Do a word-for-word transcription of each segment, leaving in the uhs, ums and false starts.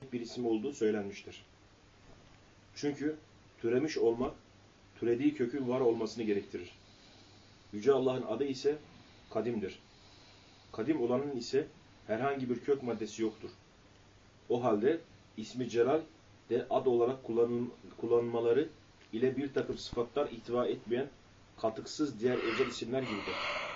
ait bir isim olduğu söylenmiştir. Çünkü türemiş olmak, türediği kökün var olmasını gerektirir. Yüce Allah'ın adı ise kadimdir. Kadim olanın ise herhangi bir kök maddesi yoktur. O halde ismi celal de ad olarak kullanılmaları ile bir takım sıfatlar ihtiva etmeyen katıksız diğer özel isimler gibidir.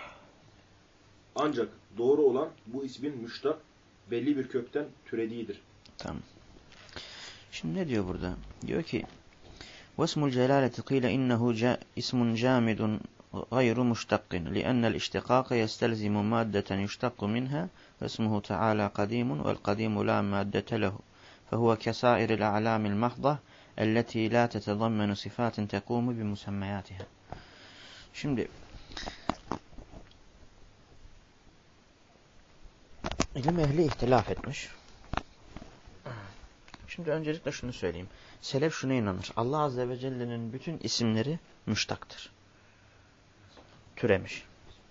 Ancak doğru olan bu ismin müştak, belli bir kökten türediğidir. Tamam. Şimdi ne diyor burada? Diyor ki وَاسْمُ الْجَلَالَةِ قِيلَ اِنَّهُ اسم جامد غير مشتق لأن الاشتقاق يستلزم مادة يشتق منها فاسمه تعالى قديم والقديم لا مادة له فهو كسائر الأعلام المحضة التي لا تتضمن صفات تقوم بمسمياتها. Şimdi ilim ehli ihtilaf etmiş. Şimdi öncelikle şunu söyleyeyim. Selef şuna inanır. Allah Azze ve Celle'nin bütün isimleri müştaktır. Türemiş.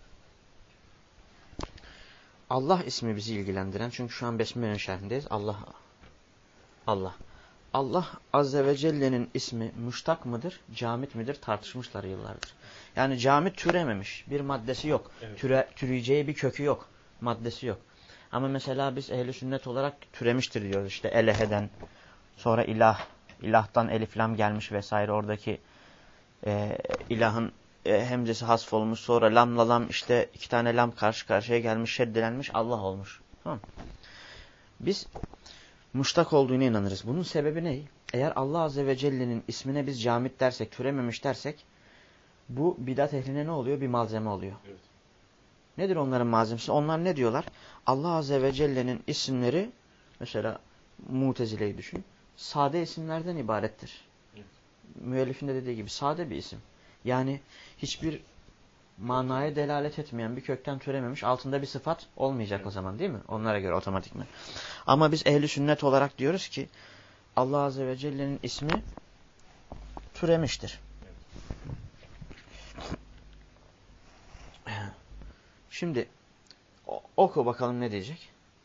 Allah ismi bizi ilgilendiren, çünkü şu an Besmele'nin şerhindeyiz. Allah. Allah. Allah Azze ve Celle'nin ismi müştak mıdır, camit midir tartışmışlar yıllardır. Yani camit türememiş. Bir maddesi yok. Evet. Türe, türeyeceği bir kökü yok. Maddesi yok. Ama mesela biz ehli sünnet olarak türemiştir diyoruz. İşte eleheden, sonra ilah, ilahtan elif lam gelmiş vesaire, oradaki e, ilahın e, hemzesi hasf olmuş, sonra lamla lam, işte iki tane lam karşı karşıya gelmiş, şeddelenmiş, Allah olmuş. Tamam. Biz muştak olduğuna inanırız. Bunun sebebi ne? Eğer Allah Azze ve Celle'nin ismine biz camit dersek, türememiş dersek, bu bidat ehline ne oluyor? Bir malzeme oluyor. Evet. Nedir onların malzemesi? Onlar ne diyorlar? Allah Azze ve Celle'nin isimleri, mesela Mutezile'yi düşün, sade isimlerden ibarettir. Evet. Müellifin de dediği gibi sade bir isim. Yani hiçbir manaya delalet etmeyen, bir kökten türememiş, altında bir sıfat olmayacak, evet, o zaman, değil mi? Onlara göre otomatik mi? Ama biz ehli sünnet olarak diyoruz ki Allah Azze ve Celle'nin ismi türemiştir. Evet. Şimdi oku bakalım ne diyecek?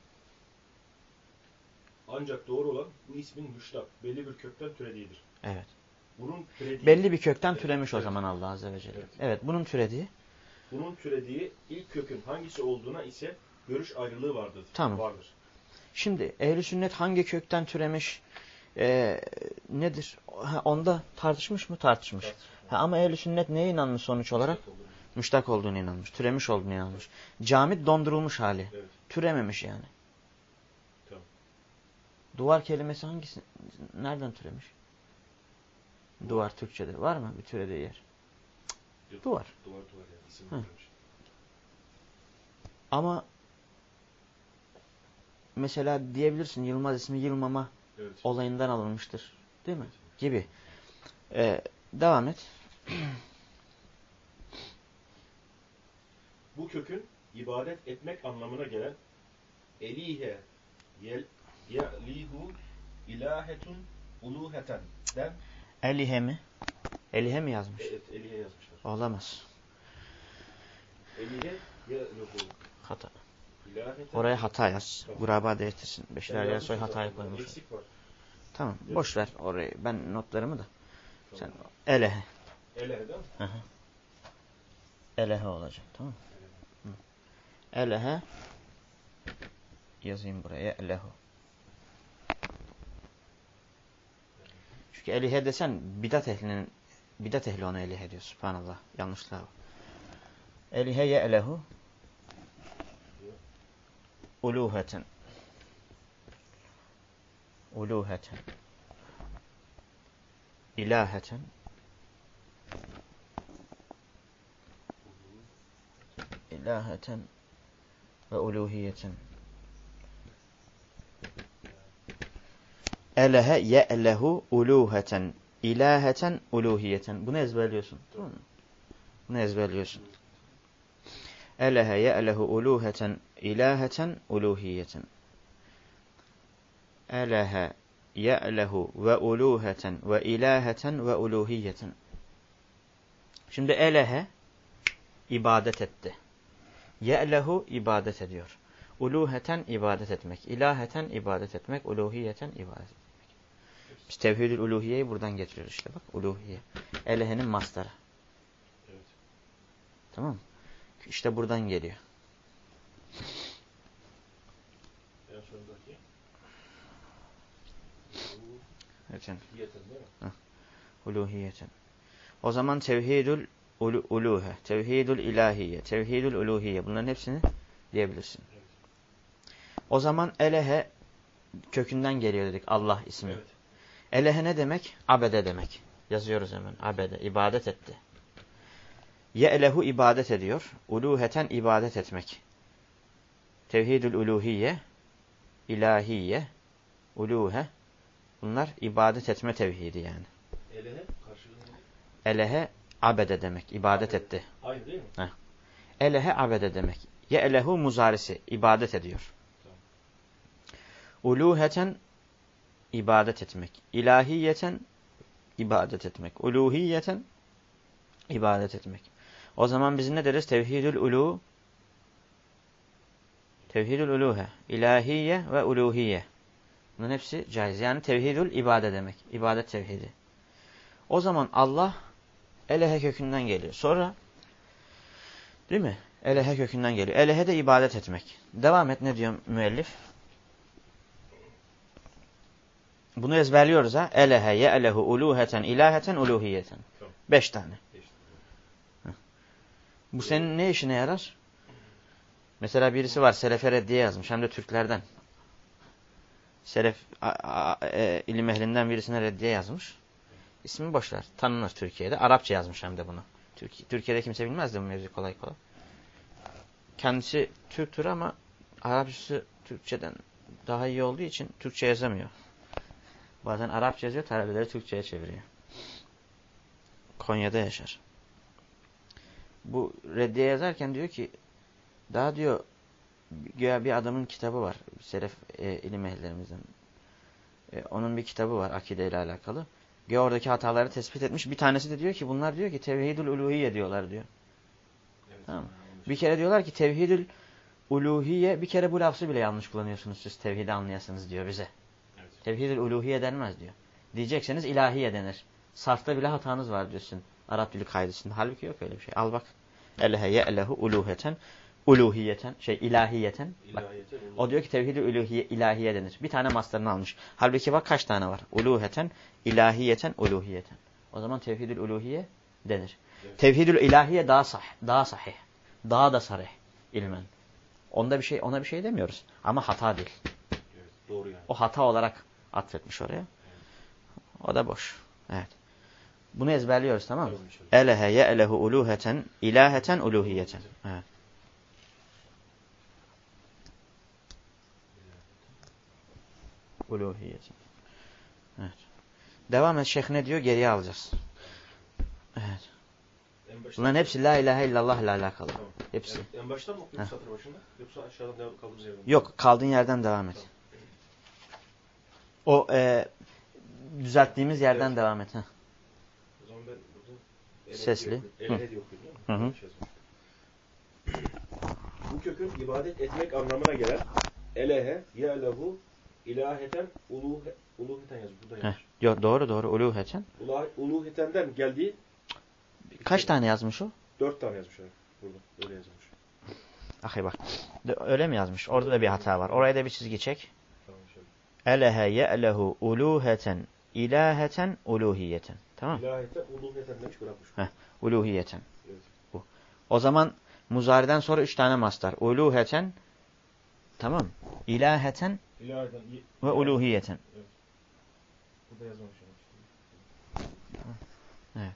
Ancak doğru olan bu ismin müştak, belli bir kökten türediğidir. Evet. Bunun türediği, belli bir kökten evet, türemiş evet, o zaman Allah Azze ve Celle. Evet. Evet, bunun türediği. Bunun türediği ilk kökün hangisi olduğuna ise görüş ayrılığı vardır. Tamam. Vardır. Şimdi ehl-i sünnet hangi kökten türemiş e, nedir? Ha, onda tartışmış mı? Tartışmış. Ha, ama ehl-i sünnet neye inanmış sonuç olarak? Müştak olduğunu inanmış. Türemiş olduğunu inanmış. Camit dondurulmuş hali. Evet. Türememiş yani. Tamam. Duvar kelimesi hangisi? Nereden türemiş? Duvar, duvar Türkçe'de. Var mı bir türediği yer? Yok, duvar. Duvar duvar yani. İsim türemiş. Ama mesela diyebilirsin Yılmaz ismi Yılmama, evet, olayından alınmıştır. Değil mi? Evet. Gibi. Ee, devam et. Bu kökün ibadet etmek anlamına gelen elihe yel yelihu ilahetun uluheten den. Elihe mi? Elihe mi yazmış? Evet, elihe yazmışlar. Olamaz. Elihe ya yok o. Hata. İlaheten. Oraya hata yaz. Tamam. Guraba değiştirsin. Beşler Yersoy hatayı koymuş. Eksik var. Tamam. Evet. Boş ver orayı. Ben notlarımı da. Tamam. Sen elehe. Elehe değil mi? Hı hı. Elehe olacak. Tamam mı? Elehe yazayım buraya. Elehu. Çünkü elihe desen bidat ehlinin bidat ehli ona elihe diyor. Subhanallah. Yanlışlığa bak. Elihe ye'lehu uluheten. Uluheten. İlaheten. İlaheten ve uluhiyeten. Elehe ye'lehu uluheten. İlaheten uluhiyeten. Bunu ezberliyorsun. Tamam mı? Bunu ezberliyorsun. Elehe ye'lehu uluheten. İlaheten uluhiyeten. Elehe ye'lehu ve uluheten ve ilaheten ve uluhiyeten. Şimdi elehe ibadet etti. Ye'lehu ibadet ediyor. Uluheten ibadet etmek. İlaheten ibadet etmek. Uluhiyeten ibadet etmek. Biz tevhidül uluhiyeyi buradan getiriyoruz işte bak. Uluhiye. Elehenin mastarı. Evet. Tamam mı? İşte buradan geliyor. En sondaki. Uluhiyeten. Değil mi? Uluhiyeten. O zaman tevhidül ulu, uluhe, tevhidül ilahiye, tevhidül uluhiye bunların hepsini diyebilirsin. Evet. O zaman elehe kökünden geliyor dedik Allah ismi. Evet. Elehe ne demek? Abede demek. Yazıyoruz hemen. Abede. İbadet etti. Ye'lehu ibadet ediyor. Uluheten ibadet etmek. Tevhidül uluhiye, ilahiye, uluhe. Bunlar ibadet etme tevhidi yani. Elehe karşılığında. Elehe abede demek. İbadet Abede. etti. Aynı değil mi? Heh. Elehe abede demek. Ye'lehu muzarisi. İbadet ediyor. Tamam. Uluheten ibadet etmek. İlahiyeten ibadet etmek. Uluhiyeten ibadet etmek. O zaman biz ne deriz? Tevhidül ulu, tevhidül uluhe, ilahiye ve uluhiye. Bunların hepsi caiz. Yani tevhidül ibade demek. İbadet tevhidi. O zaman Allah elehe kökünden geliyor. Sonra değil mi? Elehe kökünden geliyor. Elehe de ibadet etmek. Devam et ne diyor müellif? Bunu ezberliyoruz ha. Elehe, ye'lehu, uluheten, ilaheten, uluhiyeten. Tamam. Beş tane. Beş tane. Bu senin ne işine yarar? Mesela birisi var Selefe reddiye yazmış. Hem de Türklerden. Selef a, a, e, ilim ehlinden birisine reddiye yazmış. İsmi boşver. Tanınır Türkiye'de. Arapça yazmış hem de bunu. Türkiye, Türkiye'de kimse bilmez de bu mevzu kolay kolay. Kendisi Türktür ama Arapçası Türkçeden daha iyi olduğu için Türkçe yazamıyor. Bazen Arapça yazıyor, talebeleri Türkçe'ye çeviriyor. Konya'da yaşar. Bu reddiye yazarken diyor ki, daha diyor, güya bir adamın kitabı var. Selef e, ilim ehlilerimizden. E, onun bir kitabı var akide ile alakalı. Güya oradaki hataları tespit etmiş. Bir tanesi de diyor ki, bunlar diyor ki tevhidül uluhiye diyorlar diyor. Evet. Tamam. Bir kere diyorlar ki tevhidül uluhiye, bir kere bu lafzı bile yanlış kullanıyorsunuz siz tevhidi anlayasınız diyor bize. Evet. Tevhidül uluhiye denmez diyor. Diyecekseniz ilahiye denir. Sarfta bile hatanız var diyorsun Arap dili kaidesinde. Halbuki yok öyle bir şey. Al bak. Elehe ye'lehu uluheten, uluhiyeten, şey ilahiyeten. Bak. O diyor ki tevhidül uluhiye ilahiye denir. Bir tane mastarını almış. Halbuki bak kaç tane var. Uluheten, ilahiyeten, uluhiyeten. O zaman tevhidül uluhiye denir. Evet. Tevhidül ilahiye daha sah, daha sahih. Daha da sarih ilmen. Onda bir şey, ona bir şey demiyoruz. Ama hata değil. Evet, doğru yani. O hata olarak atfetmiş oraya. Evet. O da boş. Evet. Bunu ezberliyoruz tamam mı? Elehe ye'lehu uluheten, ilaheten, uluhiyeten. Evet. Uluhiyeten. Evet. Devam et şeyh ne diyor? Geriye alacağız. Evet. Bunların hepsi la ilahe illallah ile alakalı. Tamam. Hepsi. En, en baştan mı okuyoruz satır başında? Yoksa aşağıdan devam kaldığımız yerden mi? Yok, kaldığın yerden devam et. Tamam. O e, düzelttiğimiz yerden evet. devam et. Heh. O zaman ben burada sesli. Elehe diye okuyorum değil mi? Hı hı. Bu kökün ibadet etmek anlamına gelen elehe, ye'lehu, ilaheten, uluhe, uluheten yazıyor. Burada yazmış. Yok, doğru doğru. Uluheten. Uluhetenden geldiği. Kaç şey, tane yazmış o? Dört tane yazmış abi. Burada öyle yazmış. Ahi bak. Öyle mi yazmış? Orada da bir hata var. Oraya da bir çizgi çek. Tamam şöyle. Elehe ye'lehu uluheten, ilaheten, uluhiyeten. Tamam. İlaheten, uluheten demiş bırakmış. Heh, uluhiyeten. Evet. Bu. O zaman muzariden sonra üç tane mastar. Uluheten, tamam. İlaheten İlaheten ve uluhiyeten. Evet. Burada yazmamış. Evet.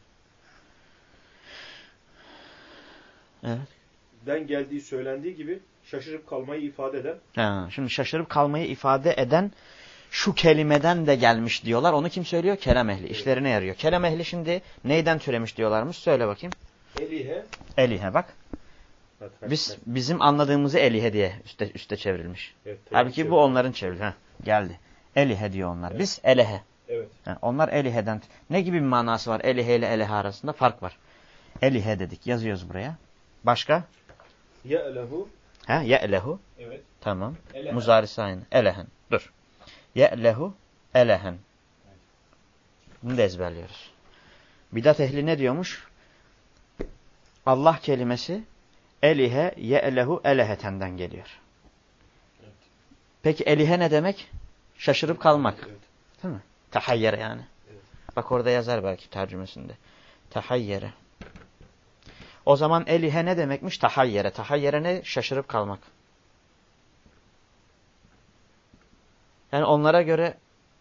Evet. Den geldiği söylendiği gibi şaşırıp kalmayı ifade eden. Ha, şimdi şaşırıp kalmayı ifade eden şu kelimeden de gelmiş diyorlar. Onu kim söylüyor? Kelam ehli. Evet. İşlerine yarıyor. Kelam ehli şimdi neyden türemiş diyorlarmış? Söyle bakayım. Elihe. Elihe bak. Evet, evet, Biz evet. Bizim anladığımızı elihe diye üste, üste çevrilmiş. Evet, halbuki çevrilmiş. Bu onların çevrili. Ha, geldi. Elihe diyor onlar. Evet. Biz elehe. Evet. Ha, onlar eliheden. Ne gibi bir manası var? Elihe ile elehe arasında fark var. Elihe dedik. Yazıyoruz buraya. Başka? Ye'lehu. Ha, ye'lehu. Evet. Tamam. Elehen. Muzarisi aynı. Elehen. Dur. Ye'lehu elehen. Bunu da ezberliyoruz. Bidat ehli ne diyormuş? Allah kelimesi elihe ye'lehu elehetenden geliyor. Evet. Peki elihe ne demek? Şaşırıp kalmak. Evet. Değil mi? Tahayyere yani. Evet. Bak orada yazar belki tercümesinde. Tahayyere. O zaman elihe ne demekmiş? Tahayyere. Tahayyere ne? Şaşırıp kalmak. Yani onlara göre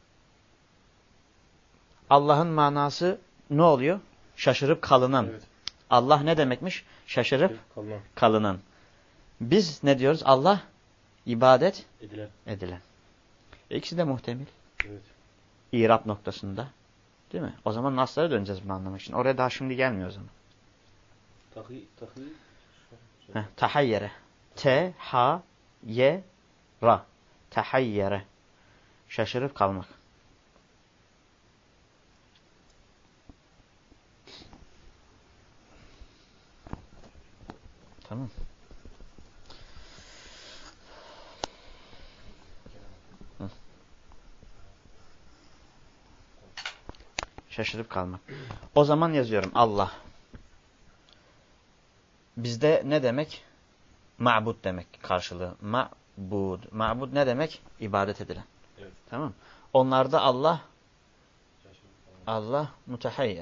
Allah'ın manası ne oluyor? Şaşırıp kalınan. Evet. Allah ne demekmiş? Şaşırıp Kalınan. kalınan. Biz ne diyoruz? Allah ibadet Edilen. edilen. İkisi de muhtemel. Evet. İrab noktasında. Değil mi? O zaman naslara döneceğiz bunu anlamak için. Oraya daha şimdi gelmiyor o zaman. Tahi, tahi. Heh, tahayyere. T, ha, ye, ra. Tahayyere. Şaşırıp kalmak. Tamam. Hı. Şaşırıp kalmak. O zaman yazıyorum Allah. Bizde ne demek? Ma'bud demek karşılığı. Ma'bud. Ma'bud ne demek? İbadet edilen. Evet. Tamam. Onlarda Allah Allah mutahayyer.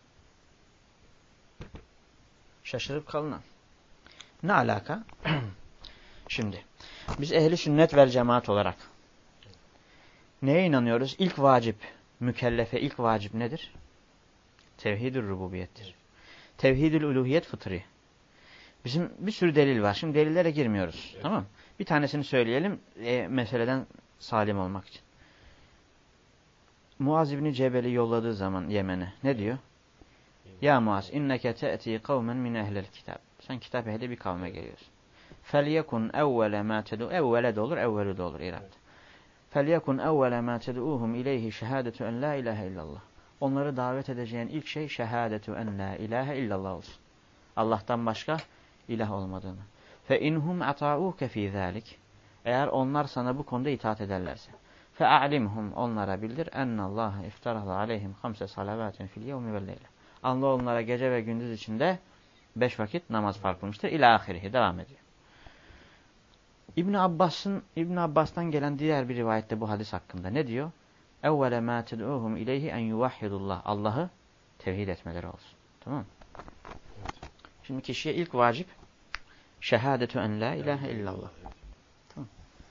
Şaşırıp kalınan. Ne alaka? Şimdi biz ehli sünnet vel cemaat olarak neye inanıyoruz? İlk vacip, mükellefe ilk vacip nedir? Tevhid-ül rububiyettir. Tevhid-ül uluhiyet fıtri. Bizim bir sürü delil var. Şimdi delillere girmiyoruz. Evet. Tamam. Bir tanesini söyleyelim e, meseleden salim olmak için. Muaz İbni Cebel'i yolladığı zaman Yemen'e ne diyor? Ya Muaz inneke te'ti kavmen min ehlil kitab. Sen kitap ehli bir kavme geliyorsun. Felyekun evvele ma ted'u evvele de olur, evvelu de olur İrab'da. Felyekun evvele ma ted'uhum ileyhi şehadetu en la ilahe illallah. Onları davet edeceğin ilk şey şehadetu en la ilahe illallah olsun. Allah'tan başka ilah olmadığını. Fe inhum ata'uke fi zalik. Eğer onlar sana bu konuda itaat ederlerse. Fe a'limhum onlara bildir ennallaha iftarada aleyhim hamse salavatin fil yevmi vel leyle. Anla onlara gece ve gündüz içinde beş vakit namaz fark kılmıştır. İlâ ahirihi devam ediyor. İbn Abbas'ın İbn Abbas'tan gelen diğer bir rivayette bu hadis hakkında ne diyor? Evvele ma ted'uhum ileyhi en yuvahhidullah. Allah'ı tevhid etmeleri olsun. Tamam mı? Evet. Şimdi kişiye ilk vacip şehadetu en la ilahe illallah. Tamam.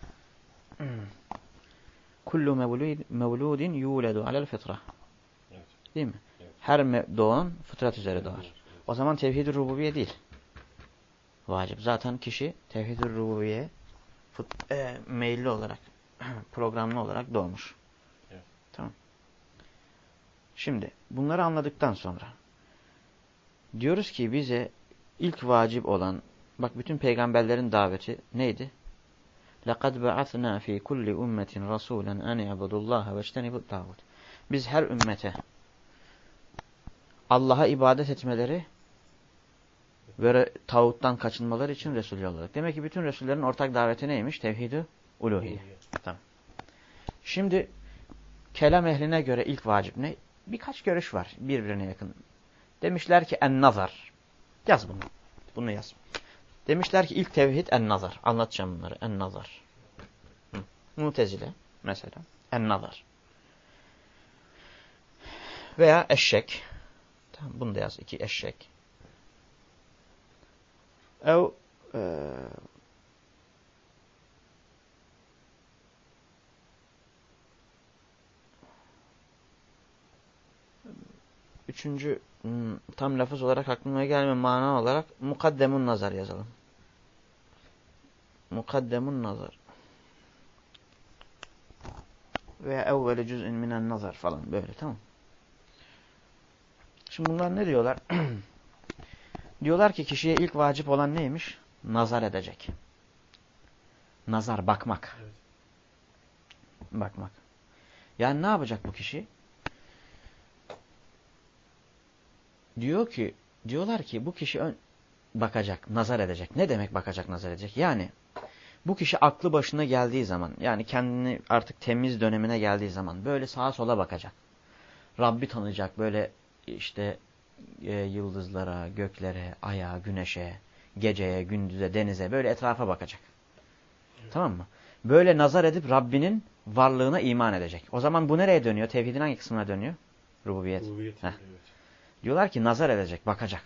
Kullu mevludin yuledu alel fıtra. Değil mi? Evet. Her doğan fıtrat üzere doğar. Evet. O zaman tevhid-i rububiye değil. Vacip. Zaten kişi tevhid-i rububiye e, meyilli olarak, programlı olarak doğmuş. Evet. Tamam. Şimdi bunları anladıktan sonra diyoruz ki bize ilk vacip olan, bak bütün peygamberlerin daveti neydi? لَقَدْ بَعَثْنَا ف۪ي كُلِّ اُمَّةٍ رَسُولًا اَنْ اَعْبُدُ اللّٰهَ وَاجْتَنِبُ الطَّاغُوتِ. Biz her ümmete Allah'a ibadet etmeleri ve tağuttan kaçınmaları için Resul yolladık. Demek ki bütün Resullerin ortak daveti neymiş? Tevhid-i uluhiye. Tamam. Şimdi kelam ehline göre ilk vacip ne? Birkaç görüş var birbirine yakın. Demişler ki en-nazar. Yaz bunu. Bunu yaz. Demişler ki ilk tevhid en-nazar. Anlatacağım bunları. En-nazar. Mutezile mesela. En-nazar. Veya eşek. Tamam, bunu da yaz. İki eşek. Ev e, üçüncü tam lafız olarak aklıma gelmeyen mana olarak mukaddemun nazar yazalım. Mukaddemun nazar. Veya evveli cüz'in minen nazar falan böyle, tamam. Şimdi bunlar ne diyorlar? Diyorlar ki kişiye ilk vacip olan neymiş? Nazar edecek. Nazar, bakmak. Evet. Bakmak. Yani ne yapacak bu kişi? Diyor ki, diyorlar ki bu kişi ön, bakacak, nazar edecek. Ne demek bakacak, nazar edecek? Yani Bu kişi aklı başına geldiği zaman, yani kendini artık temiz dönemine geldiği zaman böyle sağa sola bakacak. Rabbi tanıyacak, böyle işte e, yıldızlara, göklere, aya, güneşe, geceye, gündüze, denize, böyle etrafa bakacak. Evet. Tamam mı? Böyle nazar edip Rabbinin varlığına iman edecek. O zaman bu nereye dönüyor? Tevhidin hangi kısmına dönüyor? Rububiyet. Rububiyet evet. Diyorlar ki nazar edecek, bakacak.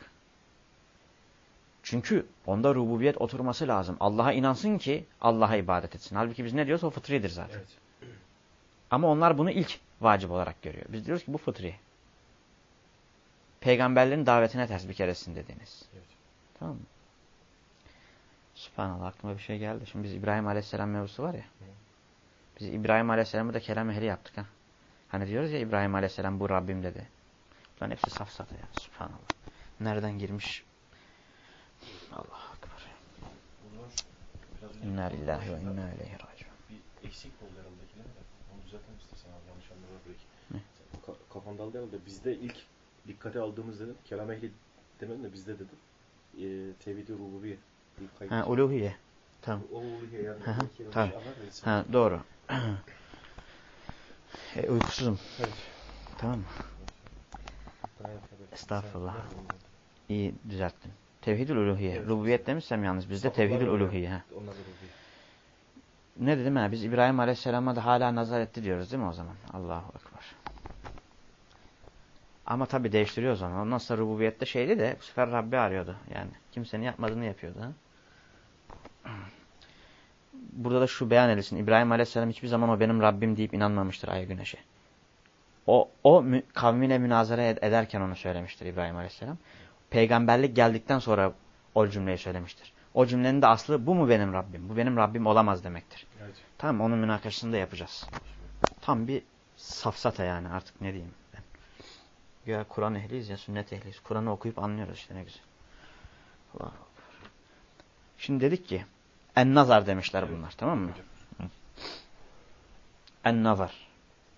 Çünkü onda rububiyet oturması lazım. Allah'a inansın ki Allah'a ibadet etsin. Halbuki biz ne diyoruz? O fıtridir zaten. Evet. Ama onlar bunu ilk vacip olarak görüyor. Biz diyoruz ki bu fıtri. Peygamberlerin davetine ters bir keresin dediğiniz. Evet. Tamam mı? Sübhanallah, aklıma bir şey geldi. Şimdi biz İbrahim Aleyhisselam mevzusu var ya. Hı. Biz İbrahim Aleyhisselam'ı da kelam ehli yaptık ha. Hani diyoruz ya İbrahim Aleyhisselam bu Rabbim dedi. Bunların hepsi safsata ya. Sübhanallah. Nereden girmiş? Allah'a akbar. İnna lillahi ve inna ileyhi raciun. Bir eksik oldu herhaldekiler de. Onu düzeltmek istersen abi, yanlış anlamalar belki. Ka kafamda aldı herhalde. Bizde ilk dikkate aldığımız dedim. Kelam ehli demedim de bizde dedim. E, Tevhid-i rububiyet. Ha, uluhiye. Tamam. O uluhiye yani. Ha, tamam. Ha, doğru. e, uykusuzum. Evet. Tamam mı? Evet. Estağfurullah. İyi düzelttin. Tevhid-ül uluhiye. Evet. Rububiyet demişsem yalnız bizde tevhid-ül uluhiye. Ha. Ne dedim ha? Biz İbrahim Aleyhisselam'a da hala nazar etti diyoruz değil mi o zaman? Allahu Ekber. Ama tabii değiştiriyoruz onu. Ondan sonra rububiyette şeydi de bu sefer Rabbi arıyordu. Yani kimsenin yapmadığını yapıyordu. Ha? Burada da şu beyan edilsin. İbrahim Aleyhisselam hiçbir zaman o benim Rabbim deyip inanmamıştır aya güneşe. O, o kavmine münazara ederken onu söylemiştir İbrahim Aleyhisselam. Peygamberlik geldikten sonra o cümleyi söylemiştir. O cümlenin de aslı bu mu benim Rabbim? Bu benim Rabbim olamaz demektir. Evet. Tamam, onun münakaşasını da yapacağız. Tam bir safsata yani, artık ne diyeyim ben. Ya Kur'an ehliyiz ya sünnet ehliyiz. Kur'an'ı okuyup anlıyoruz işte, ne güzel. Allah Allah. Şimdi dedik ki en-nazar demişler evet. Bunlar, tamam mı? En-nazar.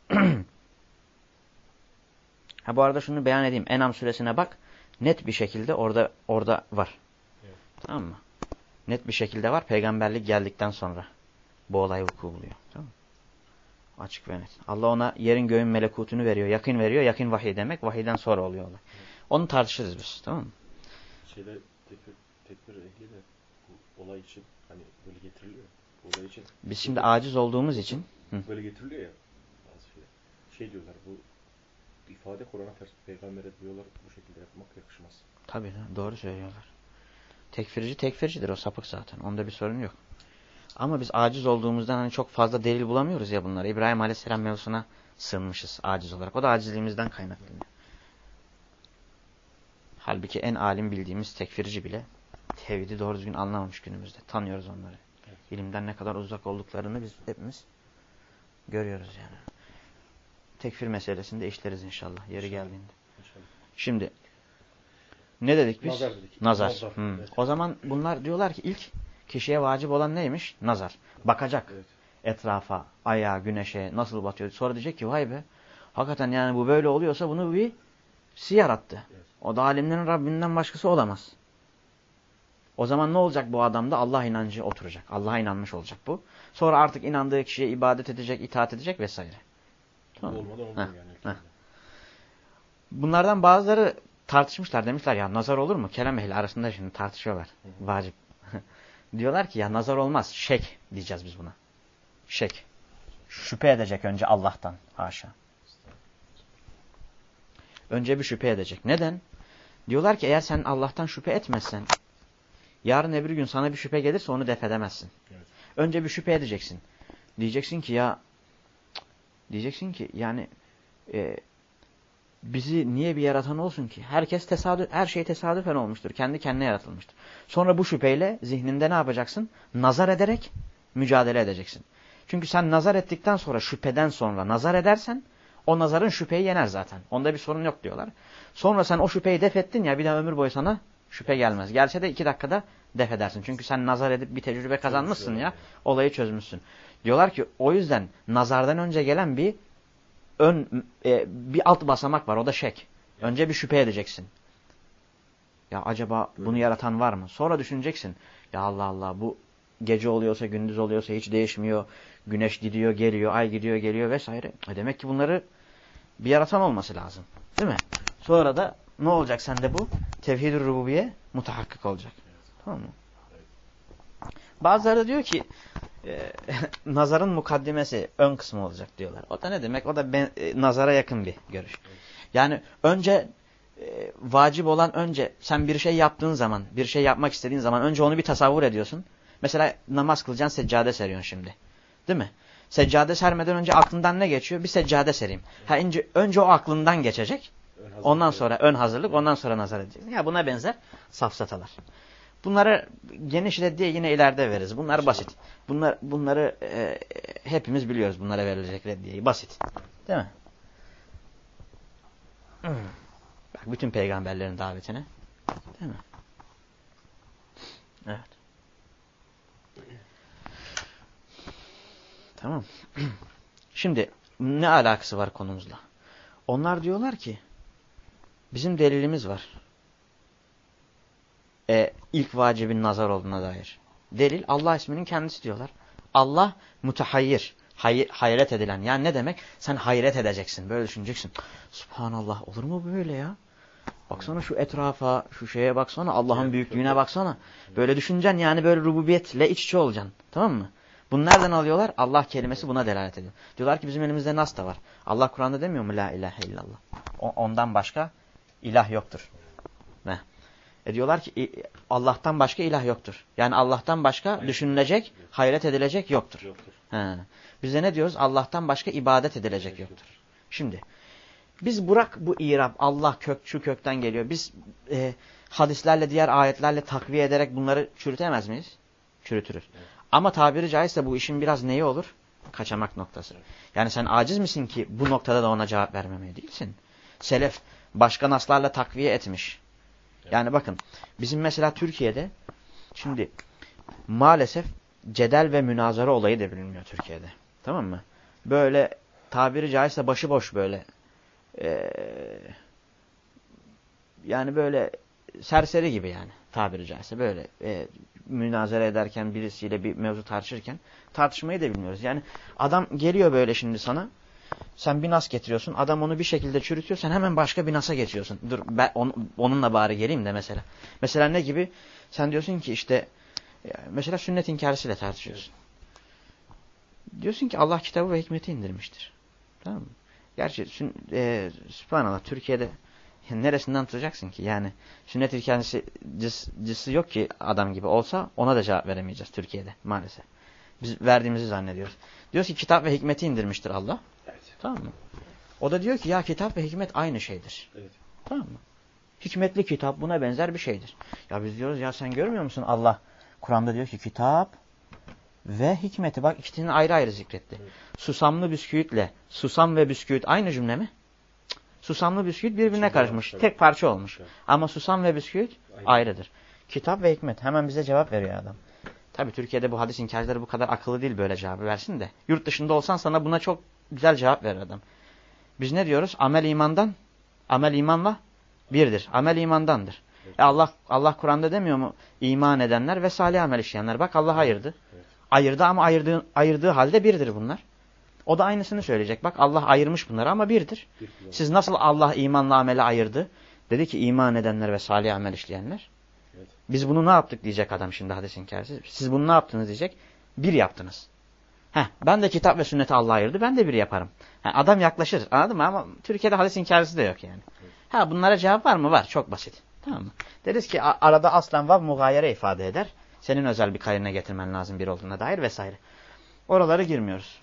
Ha, bu arada şunu beyan edeyim. En'am suresine bak. Net bir şekilde orada orada var. Evet. Tamam mı? Net bir şekilde var. Peygamberlik geldikten sonra bu olay vuku buluyor. Tamam mı? Açık ve net. Allah ona yerin göğün melekutunu veriyor. Yakın veriyor. Yakın vahiy demek. Vahiyden sonra oluyor olay. Evet. Onu tartışırız biz. Tamam mı? Şeyde tekbir, tekbir ehli de bu olay için hani böyle getiriliyor. Bu olay için. Biz şimdi aciz olduğumuz için. Böyle getiriliyor ya. Bazı şeyler. Şey diyorlar, bu ifade Kur'an'a ters, peygambere diyorlar, bu şekilde yapmak yakışmaz. Tabii doğru söylüyorlar. Tekfirci tekfircidir, o sapık zaten. Onda bir sorun yok. Ama biz aciz olduğumuzdan hani çok fazla delil bulamıyoruz ya bunları. İbrahim Aleyhisselam mevzusuna sığınmışız aciz olarak. O da acizliğimizden kaynaklanıyor. Halbuki en alim bildiğimiz tekfirci bile tevhidi doğru düzgün anlamamış günümüzde. Tanıyoruz onları. Evet. İlimden ne kadar uzak olduklarını biz hepimiz görüyoruz yani. Tekfir meselesini de işleriz inşallah yeri inşallah. Geldiğinde. İnşallah. Şimdi ne dedik biz? Nazar dedik. Nazar. Nazar. Hmm. Evet. O zaman bunlar diyorlar ki ilk kişiye vacip olan neymiş? Nazar. Bakacak evet. Etrafa, aya, güneşe nasıl batıyor. Sonra diyecek ki vay be hakikaten yani bu böyle oluyorsa bunu bir si yarattı. Evet. O da alemlerin Rabbinden başkası olamaz. O zaman ne olacak bu adamda? Allah inancı oturacak. Allah'a inanmış olacak bu. Sonra artık inandığı kişiye ibadet edecek, itaat edecek vesaire. Tamam. Olmadan olmuyor yani. Heh. Bunlardan bazıları tartışmışlar. Demişler ya nazar olur mu? Kelam ehli arasında şimdi tartışıyorlar. Hı hı. Vacip. Diyorlar ki ya nazar olmaz. Şek diyeceğiz biz buna. Şek. Şüphe edecek önce Allah'tan. Haşa. Önce bir şüphe edecek. Neden? Diyorlar ki eğer sen Allah'tan şüphe etmezsen yarın öbür gün sana bir şüphe gelirse onu def edemezsin. Evet. Önce bir şüphe edeceksin. Diyeceksin ki ya diyeceksin ki yani e, bizi niye bir yaratan olsun ki? Herkes tesadüf, her şey tesadüfen olmuştur. Kendi kendine yaratılmıştır. Sonra bu şüpheyle zihninde ne yapacaksın? Nazar ederek mücadele edeceksin. Çünkü sen nazar ettikten sonra şüpheden sonra nazar edersen o nazarın şüpheyi yener zaten. Onda bir sorun yok diyorlar. Sonra sen o şüpheyi def ettin ya bir daha ömür boyu sana şüphe gelmez. Gelse de iki dakikada def edersin. Çünkü sen nazar edip bir tecrübe kazanmışsın ya. Olayı çözmüşsün. Diyorlar ki o yüzden nazardan önce gelen bir ön e, bir alt basamak var. O da şek. Önce bir şüphe edeceksin. Ya acaba bunu yaratan var mı? Sonra düşüneceksin. Ya Allah Allah bu gece oluyorsa, gündüz oluyorsa hiç değişmiyor. Güneş gidiyor, geliyor, ay gidiyor, geliyor vesaire. E demek ki bunları bir yaratan olması lazım. Değil mi? Sonra da ne olacak sende bu? Tevhid-ü rububiye mutahakkik olacak. Tamam mı? Bazıları da diyor ki e, nazarın mukaddimesi ön kısmı olacak diyorlar. O da ne demek? O da ben, e, nazara yakın bir görüş. Yani önce e, vacip olan önce sen bir şey yaptığın zaman, bir şey yapmak istediğin zaman önce onu bir tasavvur ediyorsun. Mesela namaz kılacaksın, seccade seriyorsun şimdi. Değil mi? Seccade sermeden önce aklından ne geçiyor? Bir seccade sereyim. Ha, önce, önce o aklından geçecek. Ondan sonra ön hazırlık, ondan sonra nazar edeceksin. Ya buna benzer safsatalar. Bunları geniş reddiye yine ileride veririz. Bunlar basit. Bunlar bunları e, hepimiz biliyoruz. Bunlara verilecek reddiyeyi. Basit. Değil mi? Hmm. Bak bütün peygamberlerin davetine. Değil mi? Evet. Tamam. Şimdi ne alakası var konumuzla? Onlar diyorlar ki bizim delilimiz var. E, ilk vacibin nazar olduğuna dair. Delil Allah isminin kendisi diyorlar. Allah mutahayyir. Hay hayret edilen. Yani ne demek? Sen hayret edeceksin. Böyle düşüneceksin. Subhanallah, olur mu böyle ya? Baksana şu etrafa, şu şeye baksana. Allah'ın büyüklüğüne baksana. Böyle düşüneceksin, yani böyle rububiyetle iç içe olacaksın. Tamam mı? Bunu nereden alıyorlar? Allah kelimesi buna delalet ediyor. Diyorlar ki bizim elimizde nas da var. Allah Kur'an'da demiyor mu? La ilahe illallah. O, ondan başka ilah yoktur. Ne? E diyorlar ki Allah'tan başka ilah yoktur. Yani Allah'tan başka düşünülecek, hayret edilecek yoktur. yoktur. He. Biz de ne diyoruz? Allah'tan başka ibadet edilecek yoktur. Şimdi biz bırak bu irab, Allah kök şu kökten geliyor. Biz e, hadislerle, diğer ayetlerle takviye ederek bunları çürütemez miyiz? Çürütürüz. Evet. Ama tabiri caizse bu işin biraz neyi olur? Kaçamak noktası. Evet. Yani sen aciz misin ki bu noktada da ona cevap vermemeye değilsin. Selef başka naslarla takviye etmiş. Yani bakın bizim mesela Türkiye'de şimdi maalesef cedel ve münazara olayı da bilinmiyor Türkiye'de. Tamam mı? Böyle tabiri caizse başıboş böyle ee, yani böyle serseri gibi yani tabiri caizse böyle e, münazara ederken birisiyle bir mevzu tartışırken tartışmayı da bilmiyoruz. Yani adam geliyor böyle şimdi sana. Sen bir nas getiriyorsun. Adam onu bir şekilde çürütüyor. Sen hemen başka bir nasa geçiyorsun. Dur ben on, onunla bari geleyim de mesela. Mesela ne gibi? Sen diyorsun ki işte mesela sünnet inkarısıyla tartışıyorsun. Diyorsun ki Allah kitabı ve hikmeti indirmiştir. Tamam mı? Gerçi e, Sübhanallah Türkiye'de yani neresinden tutacaksın ki? Yani sünnet inkarıcısı yok ki adam gibi olsa ona da cevap veremeyeceğiz Türkiye'de maalesef. Biz verdiğimizi zannediyoruz. Diyoruz ki kitap ve hikmeti indirmiştir Allah. Evet. Tamam mı? O da diyor ki ya kitap ve hikmet aynı şeydir. Evet. Tamam mı? Hikmetli kitap buna benzer bir şeydir. Ya biz diyoruz ya sen görmüyor musun Allah Kur'an'da diyor ki kitap ve hikmeti. Bak ikisini ayrı ayrı zikretti. Evet. Susamlı bisküvitle susam ve bisküvit aynı cümle mi? Cık. Susamlı bisküvit birbirine Şimdi karışmış. Var, tek parça olmuş. Evet. Ama susam ve bisküvit Aynen. ayrıdır. Kitap ve hikmet. Hemen bize cevap veriyor adam. Tabii Türkiye'de bu hadis inkarcıları bu kadar akıllı değil böyle cevabı versin de. Yurt dışında olsan sana buna çok güzel cevap verir adam. Biz ne diyoruz? Amel imandan, amel imanla birdir. Amel imandandır. Evet. E Allah Allah Kur'an'da demiyor mu? İman edenler ve salih amel işleyenler. Bak Allah ayırdı. Evet. Ayırdı ama ayırdığı, ayırdığı halde birdir bunlar. O da aynısını söyleyecek. Bak Allah ayırmış bunları ama birdir. Bir, Siz nasıl Allah imanla ameli ayırdı? Dedi ki iman edenler ve salih amel işleyenler. Evet. Biz bunu ne yaptık diyecek adam şimdi hadis inkarcısı. Siz bunu ne yaptınız diyecek. Bir yaptınız. Heh, ben de kitap ve sünneti Allah ayırdı. Ben de bir yaparım. Ha, adam yaklaşır. Anladın mı? Ama Türkiye'de hadis inkarcısı da yok yani. Evet. Ha bunlara cevap var mı? Var. Çok basit. Tamam mı? Deriz ki arada aslen vav mugayere ifade eder. Senin özel bir karine getirmen lazım bir olduğuna dair vesaire. Oralara girmiyoruz.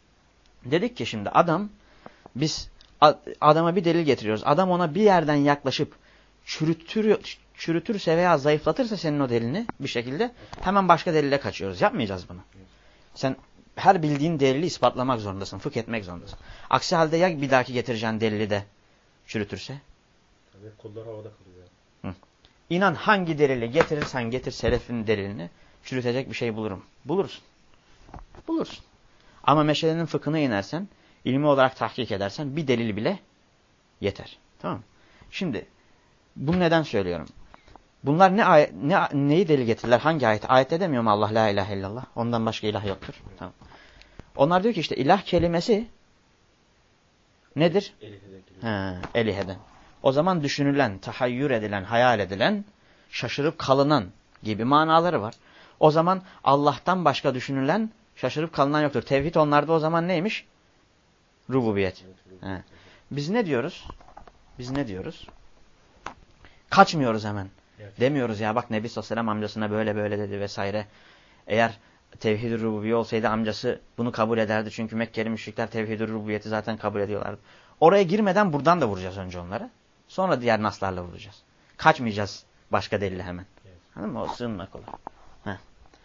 Dedik ki şimdi adam biz adama bir delil getiriyoruz. Adam ona bir yerden yaklaşıp çürütür, çürütürse veya zayıflatırsa senin o delilini bir şekilde hemen başka delile kaçıyoruz. Yapmayacağız bunu. Sen her bildiğin delili ispatlamak zorundasın. Fıkh etmek zorundasın. Aksi halde ya bir dahaki getireceğin delili de çürütürse? Tabii kollar havada kalıyor. Hı. İnan hangi delili getirirsen getir selefin delilini çürütecek bir şey bulurum. Bulursun. Bulursun. Ama meşelenin fıkhına inersen, ilmi olarak tahkik edersen bir delil bile yeter. Tamam mı? Şimdi bunu neden söylüyorum? Bunlar ne, ayet, ne neyi delil getirirler? Hangi ayet? Ayette demiyor mu Allah la ilahe illallah? Ondan başka ilah yoktur. Evet. Tamam. Onlar diyor ki işte ilah kelimesi nedir? He, eliheden. O zaman düşünülen, tahayyür edilen, hayal edilen, şaşırıp kalınan gibi manaları var. O zaman Allah'tan başka düşünülen, şaşırıp kalınan yoktur. Tevhid onlarda o zaman neymiş? Rububiyet. He. Biz ne diyoruz? Biz ne diyoruz? Kaçmıyoruz hemen. Evet. Demiyoruz ya bak Nebi sallallahu aleyhi ve sellem amcasına böyle böyle dedi vesaire. Eğer tevhid-i rububiye olsaydı amcası bunu kabul ederdi. Çünkü Mekkeli müşrikler tevhid-i rububiyeti zaten kabul ediyorlardı. Oraya girmeden buradan da vuracağız önce onları. Sonra diğer naslarla vuracağız. Kaçmayacağız başka delile hemen. Evet. Anladın mı? O sığınmak olur. Heh.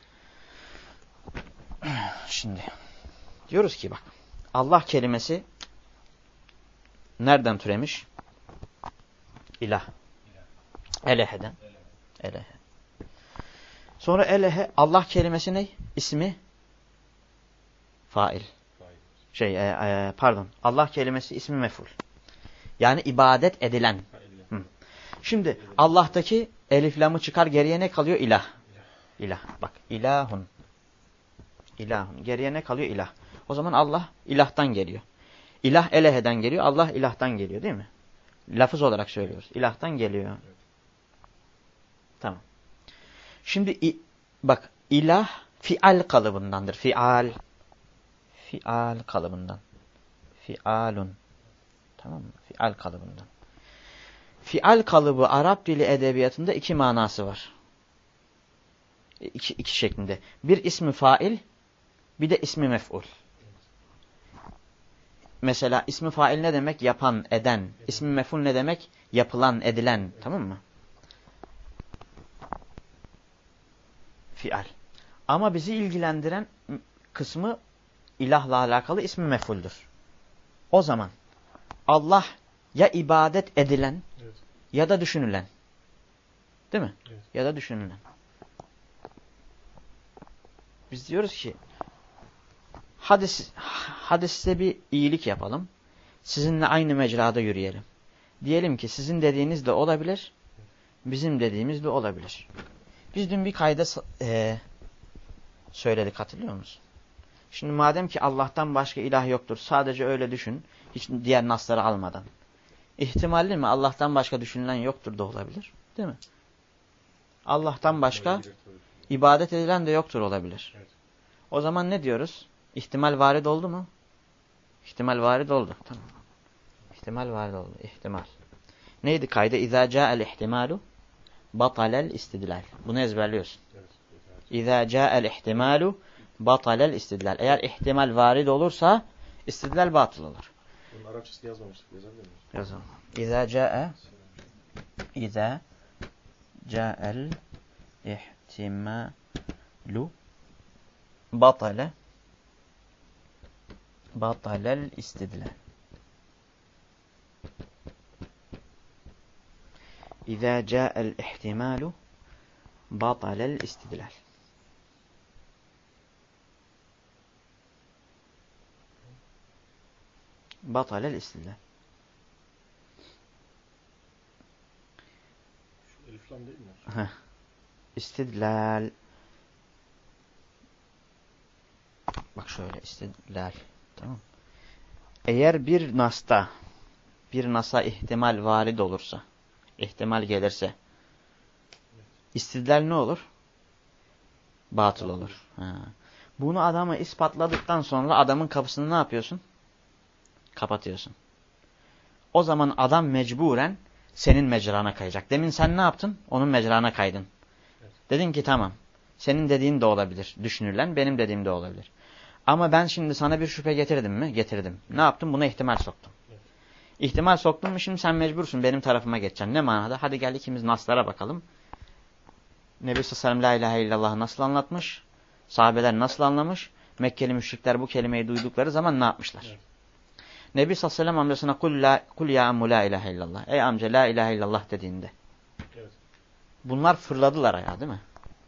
Şimdi diyoruz ki bak Allah kelimesi nereden türemiş? İlah. Elehe'den. Elehe. Sonra elehe Allah kelimesi ne? İsmi fail. Şey e, e, pardon. Allah kelimesi ismi mef'ul. Yani ibadet edilen. Hı. Şimdi Allah'taki elif lamı çıkar geriye ne kalıyor? İlah. İlah. Bak ilahun. İlahun. Geriye ne kalıyor? İlah. O zaman Allah ilahtan geliyor. İlah eleheden geliyor. Allah ilahtan geliyor değil mi? Lafız olarak söylüyoruz. İlahtan geliyor. Tamam. Şimdi bak ilah fial kalıbındandır. Fial. Fial kalıbından. Fialun. Tamam mı? Fial kalıbından. Fial kalıbı Arap dili edebiyatında iki manası var. İki, iki şeklinde. Bir ismi fail, bir de ismi mef'ul. Mesela ismi fail ne demek? Yapan, eden. İsmi mef'ul ne demek? Yapılan, edilen. Tamam mı? Fial. Ama bizi ilgilendiren kısmı ilahla alakalı ismi mef'uldür. O zaman Allah ya ibadet edilen evet. ya da düşünülen. Değil mi? Evet. Ya da düşünülen. Biz diyoruz ki hadis, hadiste bir iyilik yapalım. Sizinle aynı mecrada yürüyelim. Diyelim ki sizin dediğiniz de olabilir. Bizim dediğimiz de olabilir. Biz dün bir kayda e, söyledik, hatırlıyor musun? Şimdi madem ki Allah'tan başka ilah yoktur, sadece öyle düşün, hiç diğer nasları almadan. İhtimalli mi? Allah'tan başka düşünülen yoktur da olabilir. Değil mi? Allah'tan başka ibadet edilen de yoktur olabilir. O zaman ne diyoruz? İhtimal varid oldu mu? İhtimal varid oldu. Tamam. İhtimal varid oldu. İhtimal. Neydi kayda? İzâ câ'el ihtimalu batalel istidlal. Bunu ezberliyorsun. İzâ câ'el ihtimalu batalel istidlal. Eğer ihtimal varid olursa istidlal batıl olur. Bunun Arapçasını yazmamıştık. Yazabilir miyiz? Yazalım. İzâ câ'e İzâ câ'el ihtimalu batale batalel istidlal. İzâ câ'el ihtimalu batalel istidlal. Batalel istidlal. Şu elif lam değil mi? Heh. İstidlal. Bak şöyle istidlal. Tamam. Eğer bir nasta bir nasa ihtimal varid olursa, ihtimal gelirse istidlal ne olur? Batıl olur. Ha. Bunu adama ispatladıktan sonra adamın kapısını ne yapıyorsun? Kapatıyorsun. O zaman adam mecburen senin mecrana kayacak. Demin sen ne yaptın? Onun mecrana kaydın. Evet. Dedin ki tamam. Senin dediğin de olabilir. Düşünülen benim dediğim de olabilir. Ama ben şimdi sana bir şüphe getirdim mi? Getirdim. Evet. Ne yaptım? Buna ihtimal soktum. Evet. İhtimal soktum mu şimdi sen mecbursun benim tarafıma geçeceksin. Ne manada? Hadi gel ikimiz naslara bakalım. Nebi sallallahu aleyhi ve sellem la ilahe illallah'ı nasıl anlatmış? Sahabeler nasıl anlamış? Mekkeli müşrikler bu kelimeyi duydukları zaman ne yapmışlar? Evet. Nebi sallallahu aleyhi ve sellem amcasına kul, la, kul ya ammu la ilahe illallah. Ey amca la ilahe illallah dediğinde. Evet. Bunlar fırladılar ayağa değil mi?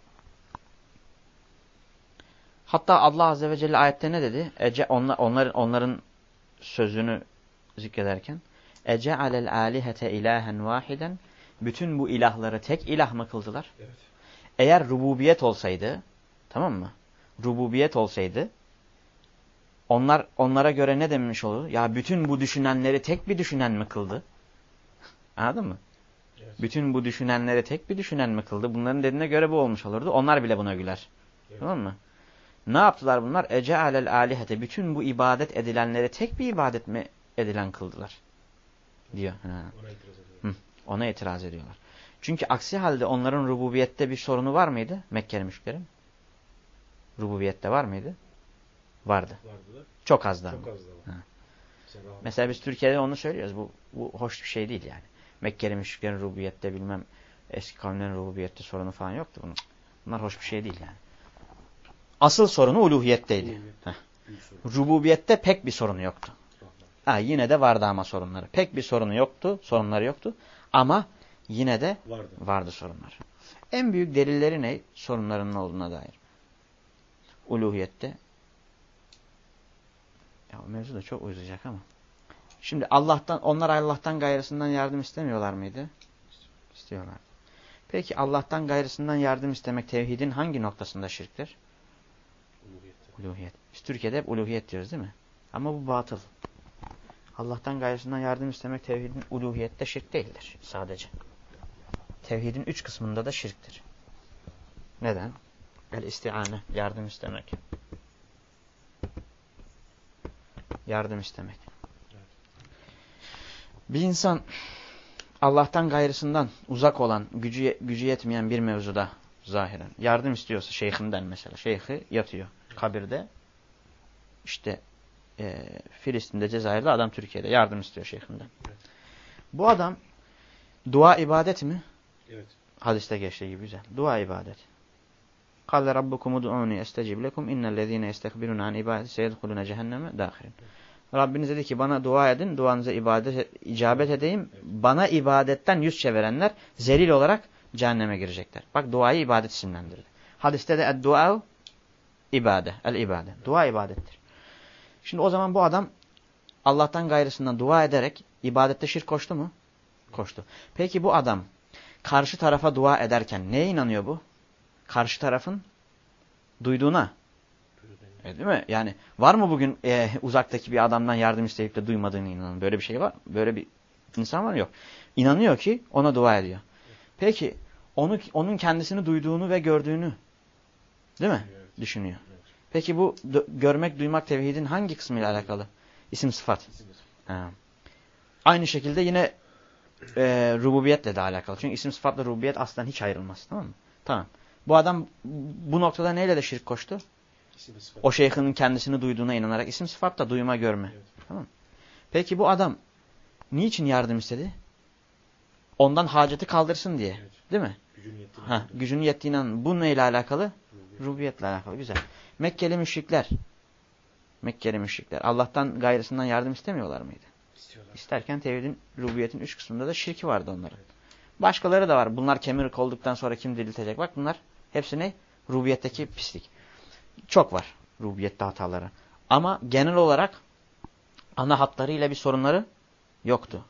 Hatta Allah azze ve celle ayette ne dedi? Ece, onlar, onların, onların sözünü zikrederken Ece'alel alihete ilahen vahiden bütün bu ilahları tek ilah mı kıldılar? Evet. Eğer rububiyet olsaydı, tamam mı? Rububiyet olsaydı, onlar onlara göre ne demiş olur? Ya bütün bu düşünenleri tek bir düşünen mi kıldı? Anladın mı? Evet. Bütün bu düşünenleri tek bir düşünen mi kıldı? Bunların dediğine göre bu olmuş olurdu. Onlar bile buna güler. Evet. Tamam mı? Ne yaptılar bunlar? Ece'alel alihete. Bütün bu ibadet edilenleri tek bir ibadet mi edilen kıldılar? Diyor. Ha. Ona itiraz ediyor. Hı, ona itiraz ediyorlar. Çünkü aksi halde onların rububiyette bir sorunu var mıydı? Mekkeli müşriklerin. Rububiyette var mıydı? Vardı. Vardı da. Çok az da. Çok az da var. Ha. Mesela, Mesela biz Türkiye'de onu söylüyoruz. Bu, bu hoş bir şey değil yani. Mekkeli müşriklerin rububiyette bilmem eski kavimlerin rububiyette sorunu falan yoktu bunun. Bunlar hoş bir şey değil yani. Asıl sorunu uluhiyetteydi. Uluhiyet. Heh. Rububiyette pek bir sorunu yoktu. Ha, yine de vardı ama sorunları. Pek bir sorunu yoktu. Sorunları yoktu. Ama yine de vardı, vardı sorunlar. En büyük delilleri ne? Sorunların olduğuna dair. Uluhiyette. Ya o mevzu da çok uzayacak ama. Şimdi Allah'tan, onlar Allah'tan gayrısından yardım istemiyorlar mıydı? İstiyorlar. Peki Allah'tan gayrısından yardım istemek tevhidin hangi noktasında şirktir? Uluhiyette. Uluhiyet. Biz Türkiye'de hep uluhiyet diyoruz değil mi? Ama bu batıl. Allah'tan gayrısından yardım istemek tevhidin uluhiyette şirk değildir sadece. Tevhidin üç kısmında da şirktir. Neden? El-isti'ane, yardım istemek. Yardım istemek. Evet. Bir insan Allah'tan gayrısından uzak olan, gücü, gücü yetmeyen bir mevzuda zahiren yardım istiyorsa şeyhinden mesela. Şeyhi yatıyor kabirde. İşte e, Filistin'de, Cezayir'de, adam Türkiye'de yardım istiyor şeyhinden. Evet. Bu adam dua ibadet mi? Evet. Hadiste geçtiği gibi güzel. Dua ibadet. Kâle rabbukum ud'ûni estecib lekum innellezîne yestekbirûne an ibâdeti seyedhulûne cehenneme dâhirin. Rabbiniz dedi ki bana dua edin, duanıza ibadet, icabet edeyim. Evet. Bana ibadetten yüz çevirenler zelil olarak cehenneme girecekler. Bak duayı ibadet isimlendirdi. Hadiste de ed-duâ ibade, el-ibade. Dua ibadettir. Şimdi o zaman bu adam Allah'tan gayrısından dua ederek ibadette şirk koştu mu? Koştu. Peki bu adam karşı tarafa dua ederken neye inanıyor bu? Karşı tarafın duyduğuna. E, değil mi? Yani var mı bugün e, uzaktaki bir adamdan yardım isteyip de duymadığını inanan? Böyle bir şey var. Böyle bir insan var mı? Yok. İnanıyor ki ona dua ediyor. Peki onu onun kendisini duyduğunu ve gördüğünü değil mi? Evet. Düşünüyor. Evet. Peki bu görmek, duymak tevhidin hangi kısmıyla alakalı? İsim sıfat. İsim sıfat. Ha. Aynı şekilde yine e, rububiyetle de alakalı. Çünkü isim sıfatla rububiyet aslen hiç ayrılmaz. Tamam mı? Tamam. Bu adam bu noktada neyle de şirk koştu? O şeyhinin kendisini duyduğuna inanarak isim sıfat da duyma görme. Evet. Tamam. Peki bu adam niçin yardım istedi? Ondan haceti kaldırsın diye. Evet. Değil mi? Gücünün yettiğine. Ha, gücünün yettiğine inan. Bu neyle alakalı? Rububiyet. Rububiyetle alakalı. Güzel. Mekkeli müşrikler. Mekkeli müşrikler. Allah'tan gayrısından yardım istemiyorlar mıydı? İstiyorlar. İsterken tevhidin, rububiyetin üç kısmında da şirki vardı onların. Evet. Başkaları da var. Bunlar kemirik olduktan sonra kim diriltecek? Bak bunlar hepsi ne? Rububiyetteki pislik. Çok var rububiyette hataları. Ama genel olarak ana hatlarıyla bir sorunları yoktu.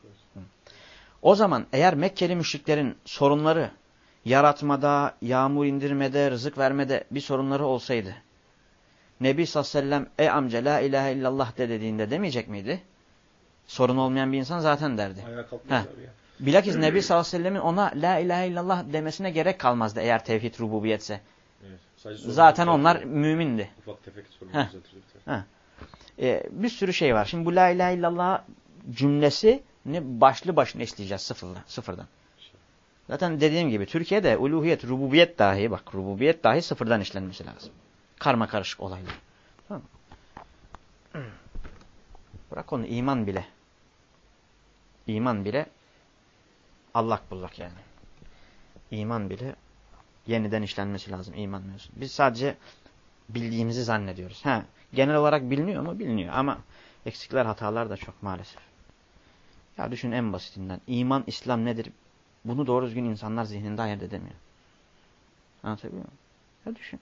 O zaman eğer Mekkeli müşriklerin sorunları yaratmada, yağmur indirmede, rızık vermede bir sorunları olsaydı, Nebi sallallahu aleyhi ve sellem ey amca la ilahe illallah de dediğinde demeyecek miydi? Sorun olmayan bir insan zaten derdi. Bilakis Nebi sallallahu aleyhi ve sellemin ona la ilahe illallah demesine gerek kalmazdı eğer tevhid rububiyetse. Evet, zaten onlar var. Mümindi. Ufak tefek sorunlar düzeltilecekler. Ee, bir sürü şey var. Şimdi bu la ilahe illallah cümlesini başlı başına işleyeceğiz sıfırdan. sıfırdan. Zaten dediğim gibi Türkiye'de uluhiyet, rububiyet dahi bak rububiyet dahi sıfırdan işlenmesi lazım. Karma karışık olaylar. Tamam. Bırak onu iman bile. İman bile allak bullak yani. İman bile yeniden işlenmesi lazım iman mevzusu. Biz sadece bildiğimizi zannediyoruz. Ha, genel olarak biliniyor mu? Biliniyor ama eksikler, hatalar da çok maalesef. Ya düşün en basitinden. İman, İslam nedir? Bunu doğru düzgün insanlar zihninde ayırt edemiyor. Anlatabiliyor muyum? Ya düşün.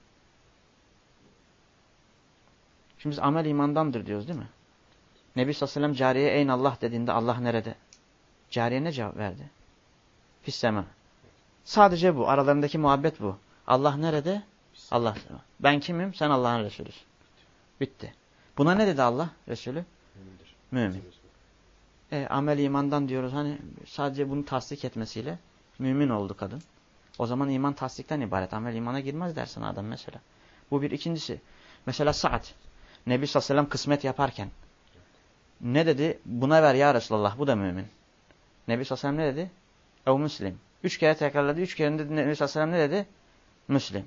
Şimdi biz amel imandandır diyoruz değil mi? Nebi sallallahu aleyhi ve sellem cariyeye eyn Allah dediğinde Allah nerede? Cariye ne cevap verdi? Fissema. Sadece bu. Aralarındaki muhabbet bu. Allah nerede? Allah. Ben kimim? Sen Allah'ın Resulüsün. Bitti. Buna ne dedi Allah Resulü? Mümindir. Mümin. E, amel imandan diyoruz. Hani sadece bunu tasdik etmesiyle mümin oldu kadın. O zaman iman tasdikten ibaret. Amel imana girmez dersen adam mesela. Bu bir. İkincisi. Mesela Sa'd. Nebi sallallahu aleyhi ve sellem kısmet yaparken ne dedi? Buna ver ya Resulallah. Bu da mümin. Nebi sallallahu aleyhi ve sellem ne dedi? Ev Müslim. Üç kere tekrarladı. Üç kere de Nebi sallallahu aleyhi ve sellem ne dedi? Müslim.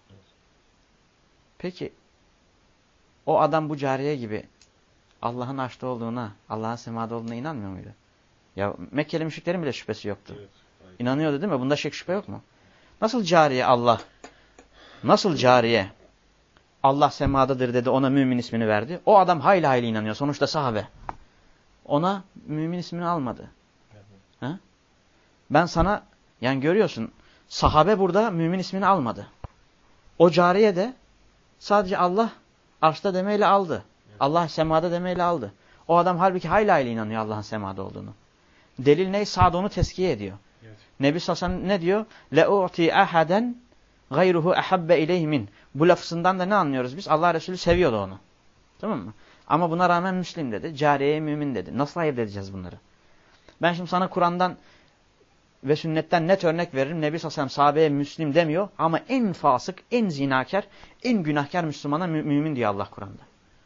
Peki o adam bu cariye gibi Allah'ın arşta olduğuna, Allah'ın semada olduğuna inanmıyor muydu? Ya Mekkeli müşriklerin bile şüphesi yoktu. Evet, İnanıyordu değil mi? Bunda şek şüphe yok mu? Nasıl cariye Allah? Nasıl cariye? Allah semadadır dedi, ona mümin ismini verdi. O adam hayli hayli inanıyor. Sonuçta sahabe. Ona mümin ismini almadı. Ha? Ben sana, yani görüyorsun, sahabe burada mümin ismini almadı. O cariye de sadece Allah arşta demeyle aldı. Allah semada demeyle aldı. O adam halbuki hayli hayli inanıyor Allah'ın semada olduğunu. Delil ne? Sa'd onu teskiye ediyor. Evet. Nebi sallallahu aleyhi ve sellem ne diyor? لَاُعْتِي أَحَدًا غَيْرُهُ أَحَبَّ اِلَيْهِ مِنْ. Bu lafısından da ne anlıyoruz biz? Allah Resulü seviyordu onu. Tamam mı? Ama buna rağmen Müslim dedi. Cariyeye mümin dedi. Nasıl ayırt edeceğiz bunları? Ben şimdi sana Kur'an'dan ve sünnetten net örnek veririm. Nebi sallallahu aleyhi ve sellem sahabeye Müslim demiyor. Ama en fasık, en zinakar, en günahkar Müslümana mü mümin diyor Allah Kur'an'da.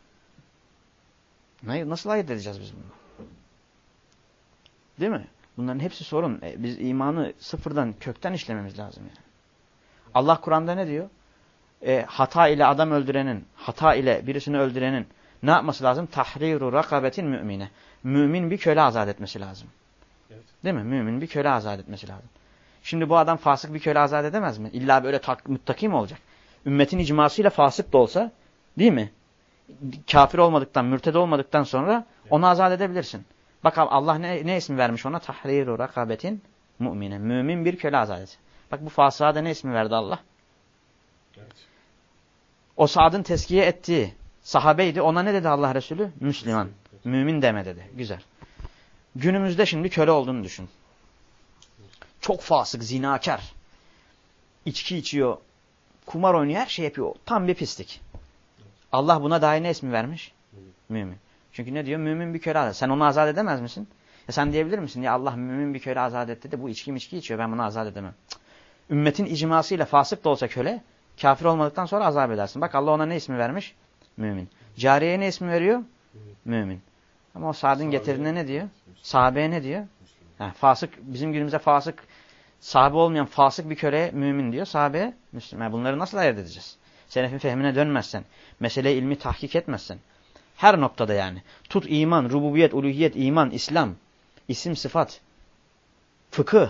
Nasıl ayırt edeceğiz biz bunu? Değil mi? Bunların hepsi sorun. E, biz imanı sıfırdan, kökten işlememiz lazım yani. Allah Kur'an'da ne diyor? E, hata ile adam öldürenin, hata ile birisini öldürenin ne yapması lazım? Tahriru rakabetin mümine. Mümin bir köle azat etmesi lazım. Evet. Değil mi? Mümin bir köle azat etmesi lazım. Şimdi bu adam fasık bir köle azat edemez mi? İlla böyle muttaki mi olacak? Ümmetin icmasıyla fasık da olsa, değil mi? Kafir olmadıktan, mürted olmadıktan sonra onu azat edebilirsin. Bak Allah ne, ne ismi vermiş ona? Tahriru rakabetin mümine. Mümin bir köle azat etsin. Bak bu fasığa da ne ismi verdi Allah? Evet. O Sa'd'ın teskiye ettiği sahabeydi. Ona ne dedi Allah Resulü? Müslüman. Evet. Mümin deme dedi. Güzel. Günümüzde şimdi köle olduğunu düşün. Çok fasık, zinakar. İçki içiyor, kumar oynuyor, her şey yapıyor. Tam bir pislik. Allah buna dair ne ismi vermiş? Mümin. Mümin. Çünkü ne diyor? Mümin bir köle azat. Sen onu azat edemez misin? Ya sen diyebilir misin? Ya Allah mümin bir köle azat etti de bu içki içki içiyor. Ben bunu azat edemem. Cık. Ümmetin icmasıyla fasık da olsa köle, kafir olmadıktan sonra azap edersin. Bak Allah ona ne ismi vermiş? Mümin. Cariyeye ne ismi veriyor? Mümin. Mümin. Ama o Sa'd'ın getirdiğine ne diyor? Sahabeye ne diyor? Ha, fasık, bizim günümüzde fasık, sahabe olmayan fasık bir köle mümin diyor. Sahabeye Müslüman. Bunları nasıl ayırt edeceğiz? Selefin fehmine dönmezsen, mesele ilmi tahkik etmezsen, her noktada yani. Tut iman, rububiyet, uluhiyet, iman, İslam, isim, sıfat, fıkıh.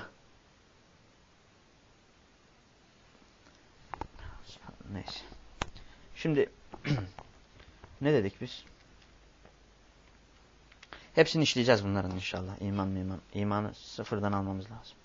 Neyse. Şimdi ne dedik biz? Hepsini işleyeceğiz bunların inşallah. İman, iman, imanı sıfırdan almamız lazım.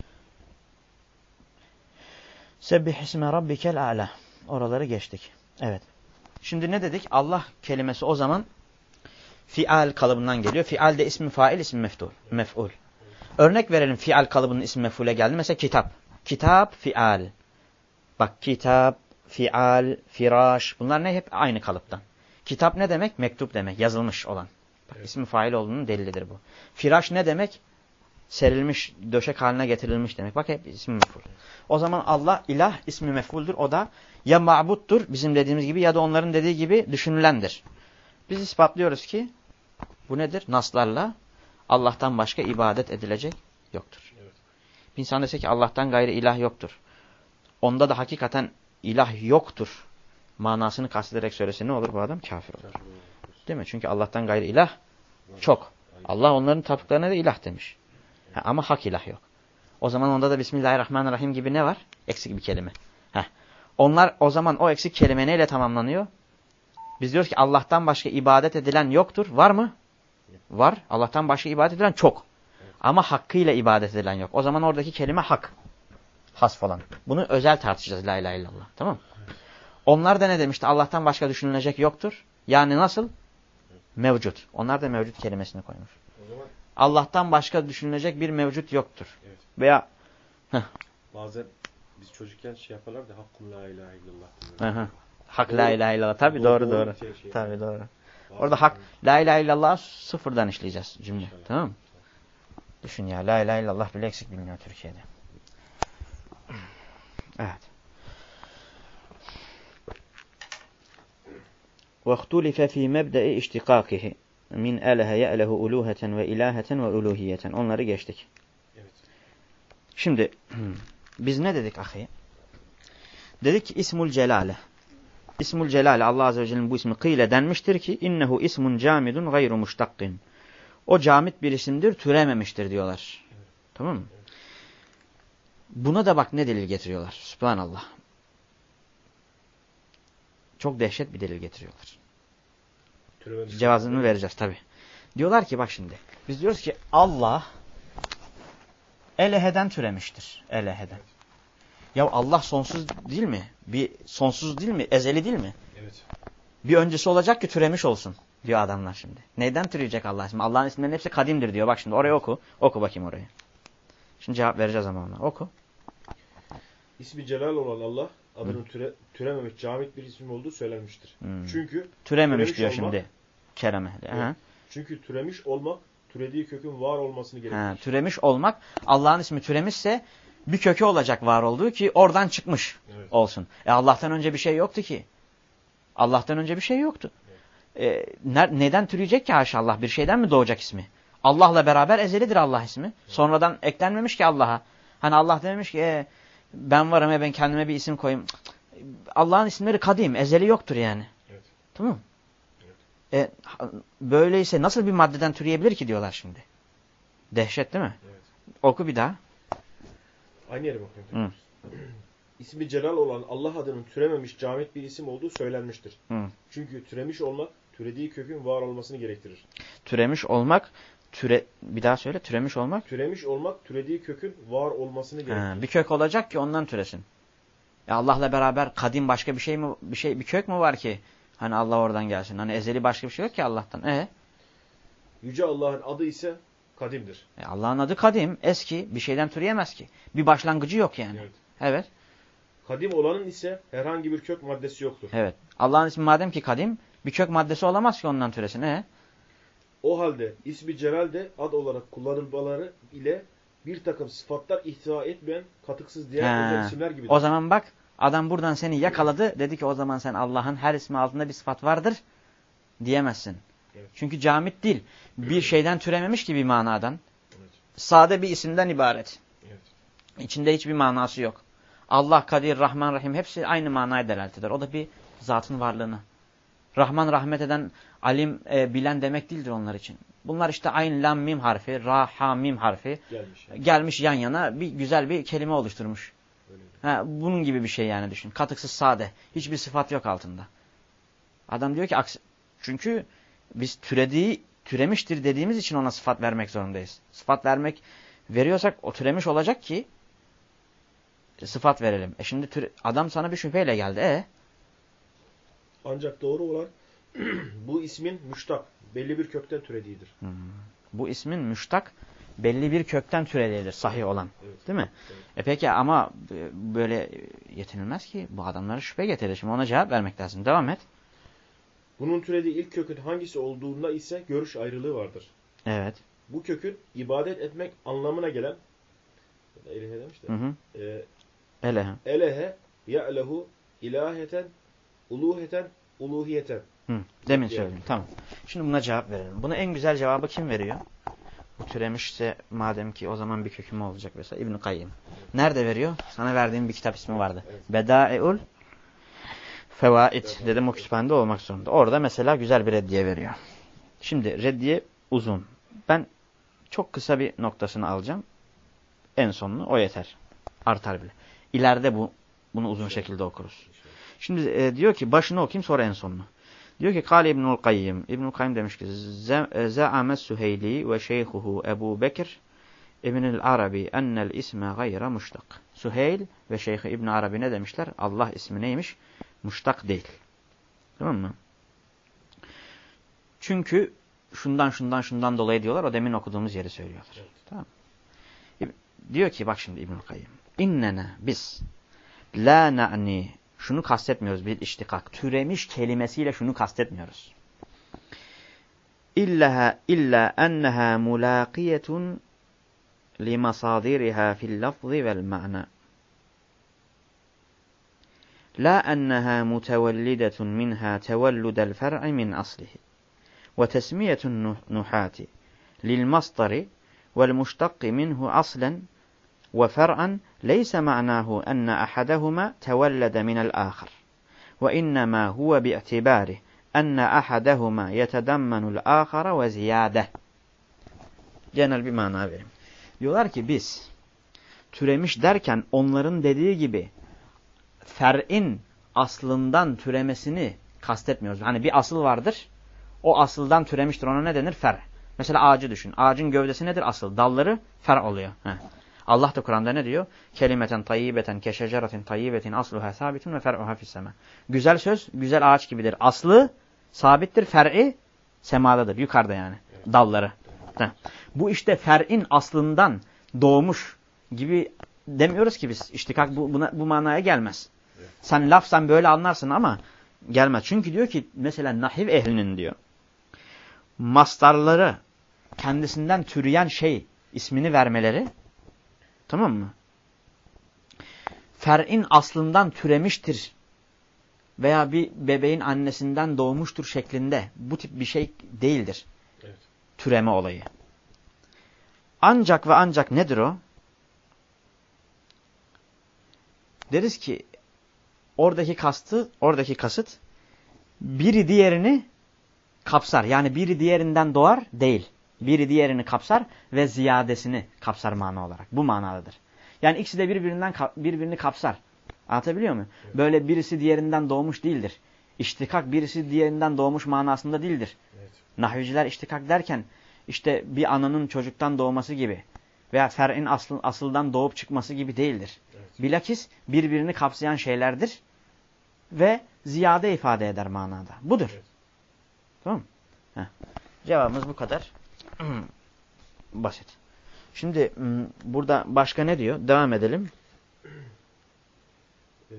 Sebbih isme rabbikel a'la. Oraları geçtik. Evet. Şimdi ne dedik? Allah kelimesi o zaman fial kalıbından geliyor. Fial de ismi fail, ismi mef'ul. Mef'ul. Örnek verelim fial kalıbının ismi mef'ule geldi. Mesela kitap. Kitap, fial. Bak kitap, fial, firaş. Bunlar ne? Hep aynı kalıptan. Kitap ne demek? Mektup demek. Yazılmış olan. Bak evet. İsmi fail olduğunun delilidir bu. Firaş ne demek? Serilmiş, döşek haline getirilmiş demek. Bak hep ismi mef'ul. O zaman Allah ilah ismi mef'uldür. O da ya ma'buttur bizim dediğimiz gibi ya da onların dediği gibi düşünülendir. Biz ispatlıyoruz ki bu nedir? Naslarla Allah'tan başka ibadet edilecek yoktur. Evet. Bir insan dese ki Allah'tan gayrı ilah yoktur. Onda da hakikaten ilah yoktur manasını kastederek söylese ne olur bu adam? Kafir olur. Değil mi? Çünkü Allah'tan gayrı ilah çok. Allah onların taptıklarına da ilah demiş. Ha, ama hak ilah yok. O zaman onda da Bismillahirrahmanirrahim gibi ne var? Eksik bir kelime. Heh. Onlar o zaman o eksik kelime neyle tamamlanıyor? Biz diyoruz ki Allah'tan başka ibadet edilen yoktur. Var mı? Var. Allah'tan başka ibadet edilen çok. Ama hakkıyla ibadet edilen yok. O zaman oradaki kelime hak. Has falan. Bunu özel tartışacağız. La ilahe illallah. Tamam mı? Onlar da ne demişti? Allah'tan başka düşünülecek yoktur. Yani nasıl? Mevcut. Onlar da mevcut kelimesini koymuş. Allah'tan başka düşünülecek bir mevcut yoktur. Evet. Veya Heh. Bazen biz çocukken şey yaparlar da hakkun la ilahe illallah. Hı hı. Hak la ilahe illallah. Tabii doğru doğru. Şey, şey, Tabii yani. doğru. Bazen Orada hak yani. la ilahe illallah sıfırdan işleyeceğiz cümle. İnşallah. Tamam mı? Düşün ya, la ilahe illallah bile eksik biliniyor Türkiye'de. Evet. وَاخْتُلِفَ ف۪ي مَبْدَئِ اِشْتِقَاقِهِ min elehe ye'lehu uluheten ve ilaheten ve uluhiyeten. Onları geçtik. Evet. Şimdi biz ne dedik ahi? Dedik ki İsmul Celale. İsmul Celale Allah Azze ve Celle'nin bu ismi kıyle denmiştir ki innehu ismun camidun gayru muştakkin. O camit bir isimdir, türememiştir diyorlar. Evet. Tamam mı? Evet. Buna da bak ne delil getiriyorlar. Sübhanallah. Çok dehşet bir delil getiriyorlar. Türememiş cevabını vereceğiz tabi. Diyorlar ki bak şimdi. Biz diyoruz ki Allah eleheden türemiştir. Eleheden. Evet. Ya Allah sonsuz değil mi? Bir sonsuz değil mi? Ezeli değil mi? Evet. Bir öncesi olacak ki türemiş olsun diyor adamlar şimdi. Neyden türeyecek Allah ismi? Allah'ın isimlerinin hepsi kadimdir diyor. Bak şimdi oraya oku. Oku bakayım orayı. Şimdi cevap vereceğiz ama ona. Oku. İsmi celal olan Allah adının türe, türememiş camit bir isim olduğu söylenmiştir. Hmm. Çünkü türememiş diyor olmak, şimdi. Kereme. Evet. Çünkü türemiş olmak türediği kökün var olmasını gerektirir. Türemiş olmak Allah'ın ismi türemişse bir kökü olacak var olduğu ki oradan çıkmış evet. olsun. E Allah'tan önce bir şey yoktu ki. Allah'tan önce bir şey yoktu. Evet. E, ne, neden türeyecek ki haşallah? Bir şeyden mi doğacak ismi? Allah'la beraber ezelidir Allah ismi. Evet. Sonradan eklenmemiş ki Allah'a. Hani Allah dememiş ki e, ben varım ya ben kendime bir isim koyayım. Allah'ın isimleri kadim, ezeli yoktur yani. Evet. Tamam mı? Evet. E, böyleyse nasıl bir maddeden türeyebilir ki diyorlar şimdi. Dehşet değil mi? Evet. Oku bir daha. Aynı yere bakıyorum. İsmi celal olan Allah adının türememiş camit bir isim olduğu söylenmiştir. Hı. Çünkü türemiş olmak, türediği kökün var olmasını gerektirir. Türemiş olmak, türe bir daha söyle, türemiş olmak. Türemiş olmak, türediği kökün var olmasını gerektirir. Ha, bir kök olacak ki ondan türesin. Ya Allah'la beraber kadim başka bir şey mi, bir şey, bir kök mü var ki? Hani Allah oradan gelsin. Hani ezeli başka bir şey yok ki Allah'tan. E? Yüce Allah'ın adı ise kadimdir. E Allah'ın adı kadim, eski, bir şeyden türeyemez ki. Bir başlangıcı yok yani. Evet. Evet. Kadim olanın ise herhangi bir kök maddesi yoktur. Evet. Allah'ın ismi madem ki kadim, bir kök maddesi olamaz ki ondan türesin. E? O halde ismi celal de ad olarak kullanılmaları ile bir takım sıfatlar ihtiva etmeyen katıksız diğer özel isimler gibidir. O zaman bak adam buradan seni yakaladı. Dedi ki o zaman sen Allah'ın her ismi altında bir sıfat vardır diyemezsin. Evet. Çünkü camit değil. Bir şeyden türememiş ki bir manadan. Evet. Sade bir isimden ibaret. Evet. İçinde hiçbir manası yok. Allah, Kadir, Rahman, Rahim hepsi aynı manaya delalet eder. O da bir zatın varlığını. Rahman rahmet eden, alim e, bilen demek değildir onlar için. Bunlar işte ayn, lam, mim harfi, ra, ha, mim harfi gelmiş, yani. gelmiş yan yana bir güzel bir kelime oluşturmuş. Ha, bunun gibi bir şey yani düşün. Katıksız sade. Hiçbir sıfat yok altında. Adam diyor ki aksi. Çünkü biz türediği, türemiştir dediğimiz için ona sıfat vermek zorundayız. Sıfat vermek veriyorsak o türemiş olacak ki sıfat verelim. E şimdi tür, adam sana bir şüpheyle geldi. E? Ancak doğru olan bu ismin müştak, belli bir kökten türediğidir. Hmm. Bu ismin müştak, belli bir kökten türediğidir sahih olan. Evet. Değil mi? Evet. E peki ama böyle yetinilmez ki. Bu adamlara şüphe getirir. Şimdi ona cevap vermek lazım. Devam et. Bunun türediği ilk kökün hangisi olduğunda ise görüş ayrılığı vardır. Evet. Bu kökün ibadet etmek anlamına gelen elehe demiş de. Hı hı. E, elehe. Elehe, ya'lehu, ilaheten, uluheten, uluhiyeten. Hı, demin söyledim. Tamam. Şimdi buna cevap verelim. Buna en güzel cevabı kim veriyor? Bu türemişse madem ki o zaman bir kökü mü olacak mesela İbn-i Kayyim. Evet. Nerede veriyor? Sana verdiğim bir kitap ismi vardı. Evet. Bedâe'ul Fevaid dedim o kütüphanede olmak zorunda. Orada mesela güzel bir reddiye veriyor. Şimdi reddiye uzun. Ben çok kısa bir noktasını alacağım. En sonunu o yeter. Artar bile. İleride bu bunu uzun şekilde okuruz. Şimdi e, diyor ki başını okuyayım sonra en sonunu. Diyor ki Kâle İbnül Kayyim. İbnül Kayyim demiş ki Ze'ames Süheyli ve şeyhuhu Ebu Bekir İbnül Arabi ennel isme gayre muştak. Süheyl ve şeyhi İbn Arabi ne demişler? Allah ismi neymiş? Muştak değil. Tamam mı? Çünkü şundan şundan şundan dolayı diyorlar. O demin okuduğumuz yeri söylüyorlar. Evet. Tamam. diyor ki bak şimdi İbnül Kayyim. İnnene biz la na'ni şunu kastetmiyoruz bir iştikak. Türemiş kelimesiyle şunu kastetmiyoruz. İllaha illa enneha mulaqiyetun li masadiriha fil lafzi vel ma'na. La enneha mutevellidetun minha tevelludel fer'i min aslihi. Ve tesmiyetun nuhati lil masdari vel muştakki minhu aslen ve fer'an leyse ma'nahu enne ahadahuma tevellede minel ahar. Ve innema huve bi'tibari enne ahadahuma yetedemmenul ahara ve ziyade. Genel bir mana verim. Diyorlar ki biz türemiş derken onların dediği gibi fer'in aslından türemesini kastetmiyoruz. Hani bir asıl vardır. O asıldan türemiştir. Ona ne denir? Fer. Mesela ağacı düşün. Ağacın gövdesi nedir? Asıl. Dalları fer oluyor. Heh. Allah da Kur'an'da ne diyor? Kelimeten tayyibeten keşeceratin tayyibetin asluha sabitun ve fer'uha fissema. Güzel söz, güzel ağaç gibidir. Aslı sabittir. Fer'i semadadır. Yukarıda yani. Evet. Dalları. Heh. Bu işte fer'in aslından doğmuş gibi demiyoruz ki biz. İştikak bu, buna, bu manaya gelmez. Evet. Sen lafsan böyle anlarsın ama gelmez. Çünkü diyor ki mesela nahiv ehlinin diyor. Mastarları kendisinden türeyen şey ismini vermeleri, tamam mı? Fer'in aslından türemiştir veya bir bebeğin annesinden doğmuştur şeklinde bu tip bir şey değildir. Evet. Türeme olayı. Ancak ve ancak nedir o? Deriz ki oradaki kastı, oradaki kasıt biri diğerini kapsar. Yani biri diğerinden doğar değil. Biri diğerini kapsar ve ziyadesini kapsar mana olarak. Bu manadadır. Yani ikisi de birbirinden birbirini kapsar. Anlatabiliyor muyum? Evet. Böyle birisi diğerinden doğmuş değildir. İştikak birisi diğerinden doğmuş manasında değildir. Evet. Nahviciler iştikak derken işte bir ananın çocuktan doğması gibi veya fer'in asıl, asıldan doğup çıkması gibi değildir. Evet. Bilakis birbirini kapsayan şeylerdir ve ziyade ifade eder manada. Budur. Evet. Tamam mı? Heh. Cevabımız bu kadar. Basit. Şimdi burada başka ne diyor? Devam edelim. Ee,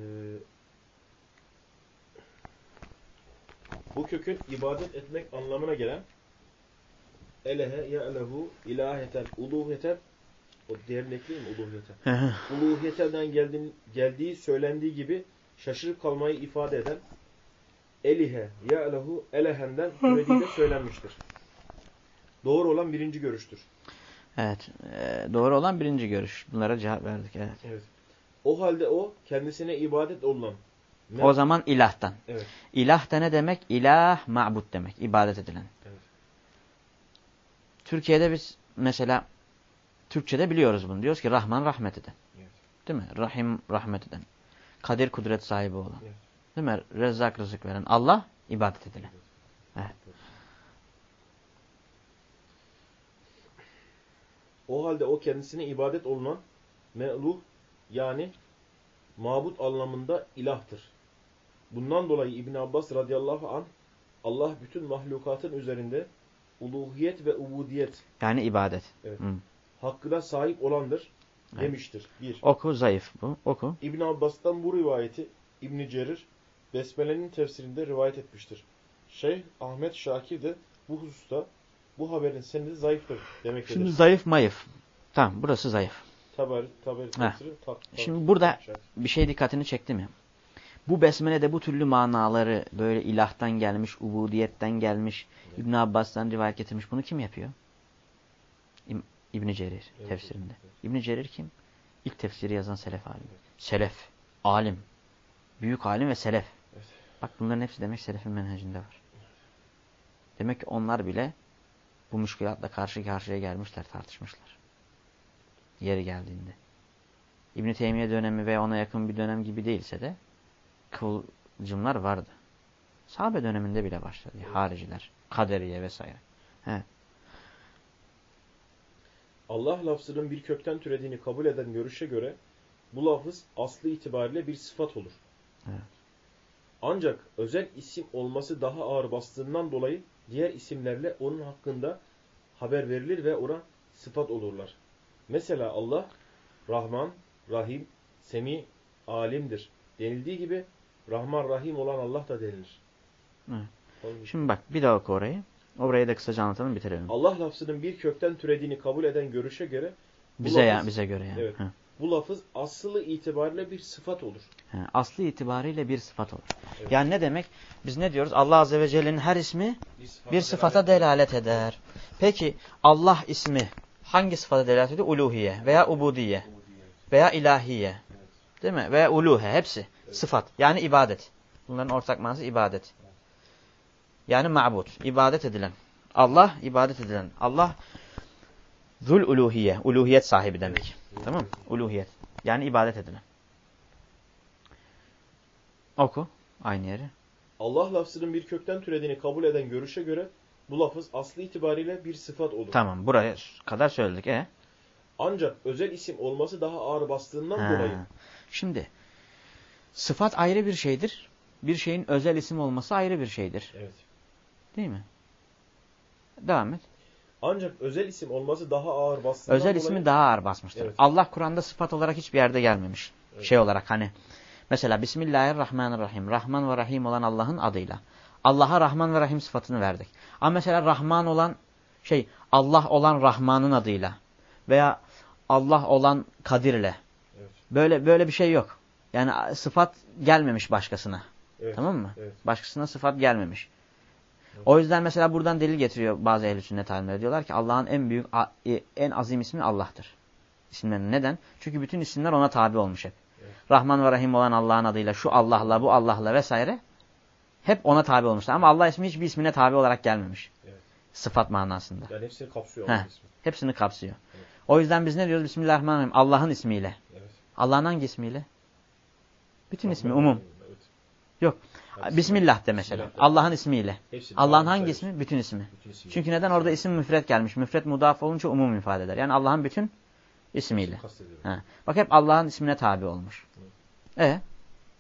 bu kökün ibadet etmek anlamına gelen elehe ya'lehu ilaheten uluhiyeten o diğerini ekleyeyim mi? Uluhiyeten. Uluhiyeten geldiği, geldiği söylendiği gibi şaşırıp kalmayı ifade eden elihe ya'lehu elehenden türediği de söylenmiştir. Doğru olan birinci görüştür. Evet. E, doğru olan birinci görüş. Bunlara cevap verdik. Evet. Evet. O halde o kendisine ibadet olunan. Ne? O zaman ilahtan. Evet. İlah da ne demek? İlah, ma'bud demek. İbadet edilen. Evet. Türkiye'de biz mesela Türkçe'de biliyoruz bunu. Diyoruz ki Rahman rahmet eden. Evet. Değil mi? Rahim rahmet eden. Kadir kudret sahibi olan. Evet. Değil mi? Rezzak rızık veren. Allah ibadet edilen. Evet. Evet. O halde o kendisine ibadet olunan me'luh yani mabut anlamında ilahtır. Bundan dolayı İbn Abbas radıyallahu anh Allah bütün mahlukatın üzerinde uluhiyet ve ubudiyet yani ibadet. Evet. Hı. Hakkına sahip olandır evet. demiştir. Bir. Oku zayıf bu. Oku. İbn Abbas'tan bu rivayeti İbn Cerir Besmele'nin tefsirinde rivayet etmiştir. Şeyh Ahmet Şakir de bu hususta bu haberin senedi zayıftır demektedir. Şimdi zayıf mayıf. Tamam burası zayıf. Taber, taber tefsiri. Ta, ta, Şimdi burada bir şey dikkatini çekti mi? Bu besmelede bu türlü manaları böyle ilahtan gelmiş, ubudiyetten gelmiş, evet. İbn Abbas'tan rivayet getirmiş. Bunu kim yapıyor? İb İbn Cerir evet, tefsirinde. Evet. İbn Cerir kim? İlk tefsiri yazan selef alimi. Evet. Selef, alim. Büyük alim ve selef. Evet. Bak bunların hepsi demek selefin menhecinde var. Evet. Demek ki onlar bile bu müşkülatla karşı karşıya gelmişler, tartışmışlar. Yeri geldiğinde. İbn-i Teymiye dönemi ve ona yakın bir dönem gibi değilse de kıvılcımlar vardı. Sahabe döneminde bile başladı. Evet. Hariciler, kaderiye vesaire. He. Allah lafzının bir kökten türediğini kabul eden görüşe göre bu lafız aslı itibariyle bir sıfat olur. Evet. Ancak özel isim olması daha ağır bastığından dolayı diğer isimlerle onun hakkında haber verilir ve ona sıfat olurlar. Mesela Allah Rahman, Rahim, Semi, Alim'dir denildiği gibi Rahman, Rahim olan Allah da denilir. Evet. Şimdi bak bir daha oku orayı. Orayı da kısaca anlatalım bitirelim. Allah lafzının bir kökten türediğini kabul eden görüşe göre bize lafız, ya bize göre yani. Evet, bu lafız aslı itibariyle bir sıfat olur. He, aslı itibariyle bir sıfat olur. Evet. Yani ne demek? Biz ne diyoruz? Allah Azze ve Celle'nin her ismi bir sıfata, bir sıfata delalet eder. Peki Allah ismi hangi sıfata delalet ediyor? Uluhiye veya ubudiye veya ilahiye. Evet. Değil mi? Veya uluhe hepsi. Evet. Sıfat. Yani ibadet. Bunların ortak manası ibadet. Evet. Yani ma'bud. İbadet edilen. Allah ibadet edilen. Allah zul uluhiye. Uluhiyet sahibi demek. Evet. Tamam mı? Uluhiyet. Yani ibadet edilen. Oku. Aynı yeri. Allah lafzının bir kökten türediğini kabul eden görüşe göre bu lafız aslı itibariyle bir sıfat olur. Tamam. Buraya kadar söyledik. E? Ancak özel isim olması daha ağır bastığından ha. dolayı. Şimdi sıfat ayrı bir şeydir. Bir şeyin özel isim olması ayrı bir şeydir. Evet. Değil mi? Devam et. Ancak özel isim olması daha ağır bastığından özel dolayı. ismi daha ağır basmıştır. Evet. Allah Kur'an'da sıfat olarak hiçbir yerde gelmemiş. Evet. Şey olarak hani mesela Bismillahirrahmanirrahim. Rahman ve Rahim olan Allah'ın adıyla. Allah'a Rahman ve Rahim sıfatını verdik. Ama mesela Rahman olan şey Allah olan Rahman'ın adıyla veya Allah olan Kadir'le. Evet. Böyle böyle bir şey yok. Yani sıfat gelmemiş başkasına. Evet. Tamam mı? Evet. Başkasına sıfat gelmemiş. Evet. O yüzden mesela buradan delil getiriyor bazı ehl-i sünnet alimleri. Diyorlar ki Allah'ın en büyük, en azim ismi Allah'tır. İsimlerin neden? Çünkü bütün isimler ona tabi olmuş hep. Evet. Rahman ve Rahim olan Allah'ın adıyla, şu Allah'la, bu Allah'la vesaire hep ona tabi olmuşlar. Ama Allah ismi hiçbir ismine tabi olarak gelmemiş. Evet. Sıfat manasında. Yani hepsini kapsıyor. Heh, hepsini kapsıyor. Evet. O yüzden biz ne diyoruz? Bismillahirrahmanirrahim. Allah'ın ismiyle. Evet. Allah'ın hangi ismiyle? Bütün ismi, umum. Evet. Yok. Yani Bismillah de mesela. Allah'ın ismiyle. Allah'ın hangi ismi? Bütün ismi. Bütün ismi. Çünkü neden? Orada isim müfret gelmiş. Müfret mudaf olunca umum ifade eder. Yani Allah'ın bütün ismiyle. Ha. Bak hep Allah'ın ismine tabi olmuş. Evet. E?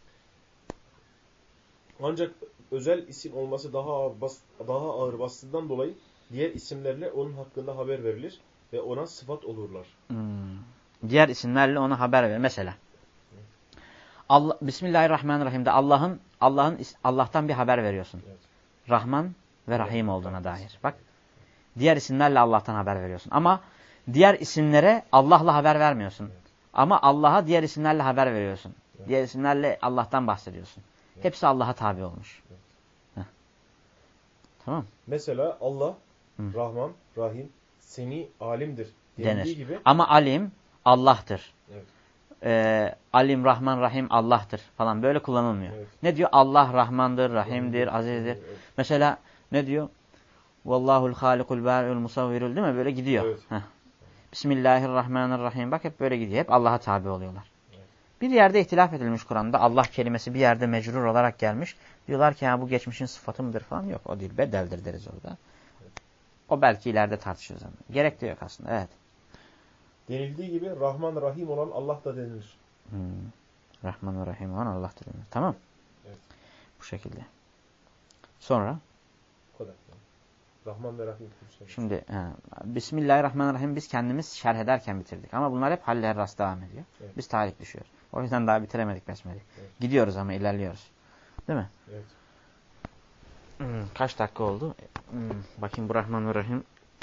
Ancak özel isim olması daha ağır, bas, daha ağır bastığından dolayı diğer isimlerle onun hakkında haber verilir ve ona sıfat olurlar. Hmm. Diğer isimlerle ona haber verir. Mesela Allah, Bismillahirrahmanirrahim'de Allah'ın Allah'ın Allah'tan bir haber veriyorsun. Evet. Rahman ve Rahim olduğuna dair. Bak. Diğer isimlerle Allah'tan haber veriyorsun. Ama diğer isimlere Allah'la haber vermiyorsun. Evet. Ama Allah'a diğer isimlerle haber veriyorsun. Evet. Diğer isimlerle Allah'tan bahsediyorsun. Evet. Hepsi Allah'a tabi olmuş. Evet. Tamam. Mesela Allah, Hı. Rahman, Rahim, Semi, Alim'dir denir. Gibi. Ama Alim Allah'tır. Evet. Ee, Alim, Rahman, Rahim Allah'tır falan böyle kullanılmıyor. Evet. Ne diyor? Allah Rahmandır, Rahim'dir, evet. Aziz'dir. Evet. Mesela ne diyor? Vallahul halikul bari'ul musavvirul değil mi? Böyle gidiyor. Evet. Heh. Bismillahirrahmanirrahim. Bak hep böyle gidiyor. Hep Allah'a tabi oluyorlar. Evet. Bir yerde ihtilaf edilmiş Kur'an'da. Allah kelimesi bir yerde mecrur olarak gelmiş. Diyorlar ki ya bu geçmişin sıfatı mıdır falan. Yok o değil. Bedeldir deriz orada. Evet. O belki ileride tartışırız ama. Gerek de yok aslında. Evet. Denildiği gibi Rahman Rahim olan Allah da denilir. Hmm. Rahman ve Rahim olan Allah da denilir. Tamam. Evet. Bu şekilde. Sonra? O kadar. Rahman ve Rahim. Şimdi he, Bismillahirrahmanirrahim biz kendimiz şerh ederken bitirdik. Ama bunlar hep haller rast devam ediyor. Evet. Biz tarih düşüyoruz. O yüzden daha bitiremedik Besmele'yi. Evet. Gidiyoruz ama ilerliyoruz. Değil mi? Evet. Hmm, kaç dakika oldu? Hmm, bakayım bu Rahman ve Rahim.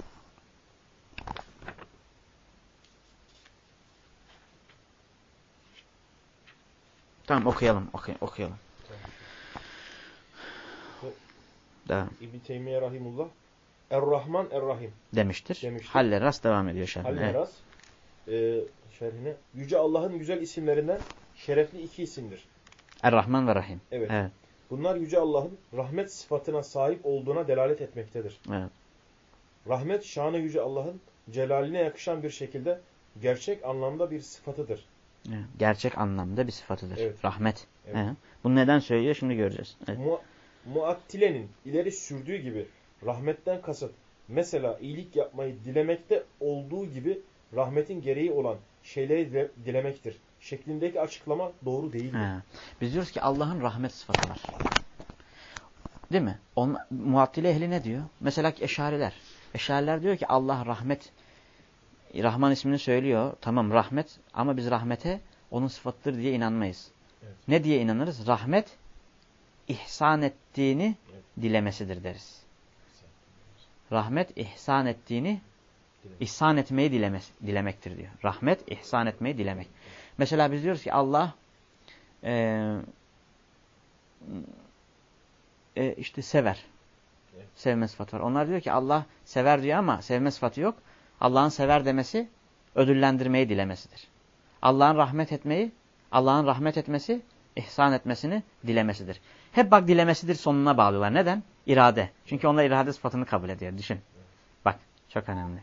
Tamam okuyalım. Okey, okuyalım. Tamam. İbn-i Teymiye Rahimullah Er-Rahman Er-Rahim demiştir. demiştir. Halle rast devam ediyor şerhine. Halle rast e, şerhine. Yüce Allah'ın güzel isimlerinden şerefli iki isimdir. Er-Rahman ve Rahim. Evet. evet. Bunlar Yüce Allah'ın rahmet sıfatına sahip olduğuna delalet etmektedir. Evet. Rahmet şanı Yüce Allah'ın celaline yakışan bir şekilde gerçek anlamda bir sıfatıdır. Evet. Gerçek anlamda bir sıfatıdır. Evet. Rahmet. Evet. Evet. Bunu neden söylüyor şimdi göreceğiz. Evet. Mu Muattile'nin ileri sürdüğü gibi rahmetten kasıt mesela iyilik yapmayı dilemekte olduğu gibi rahmetin gereği olan şeyleri dile dilemektir. Şeklindeki açıklama doğru değildir. He. Biz diyoruz ki Allah'ın rahmet sıfatı var. Değil mi? On, Muattile ehli ne diyor? Mesela Eşariler. Eşariler diyor ki Allah rahmet Rahman ismini söylüyor. Tamam rahmet ama biz rahmete onun sıfatıdır diye inanmayız. Evet. Ne diye inanırız? Rahmet ihsan ettiğini Evet. dilemesidir deriz. Rahmet ihsan ettiğini ihsan etmeyi dilemes, dilemektir diyor. Rahmet ihsan etmeyi dilemek. Mesela biz diyoruz ki Allah e, e, işte sever. Evet. Sevme sıfatı var. Onlar diyor ki Allah sever diyor ama sevme sıfatı yok. Allah'ın sever demesi ödüllendirmeyi dilemesidir. Allah'ın rahmet etmeyi, Allah'ın rahmet etmesi, ihsan etmesini dilemesidir. Hep bak dilemesidir sonuna bağlıyorlar. Neden? İrade. Çünkü onlar irade sıfatını kabul ediyor. Düşün. Bak çok önemli.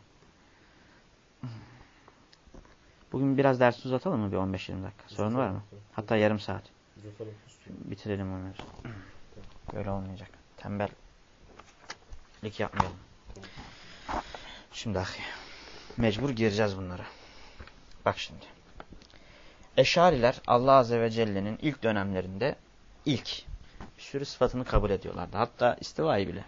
Bugün biraz dersi uzatalım mı? Bir on beş yirmi dakika. Sorun var mı? Hatta yarım saat. Bitirelim onu. Böyle olmayacak. Tembellik yapmayalım. Şimdi ahi. Mecbur gireceğiz bunlara. Bak şimdi. Eşariler Allah Azze ve Celle'nin ilk dönemlerinde ilk bir sürü sıfatını kabul ediyorlardı. Hatta istivayı bile.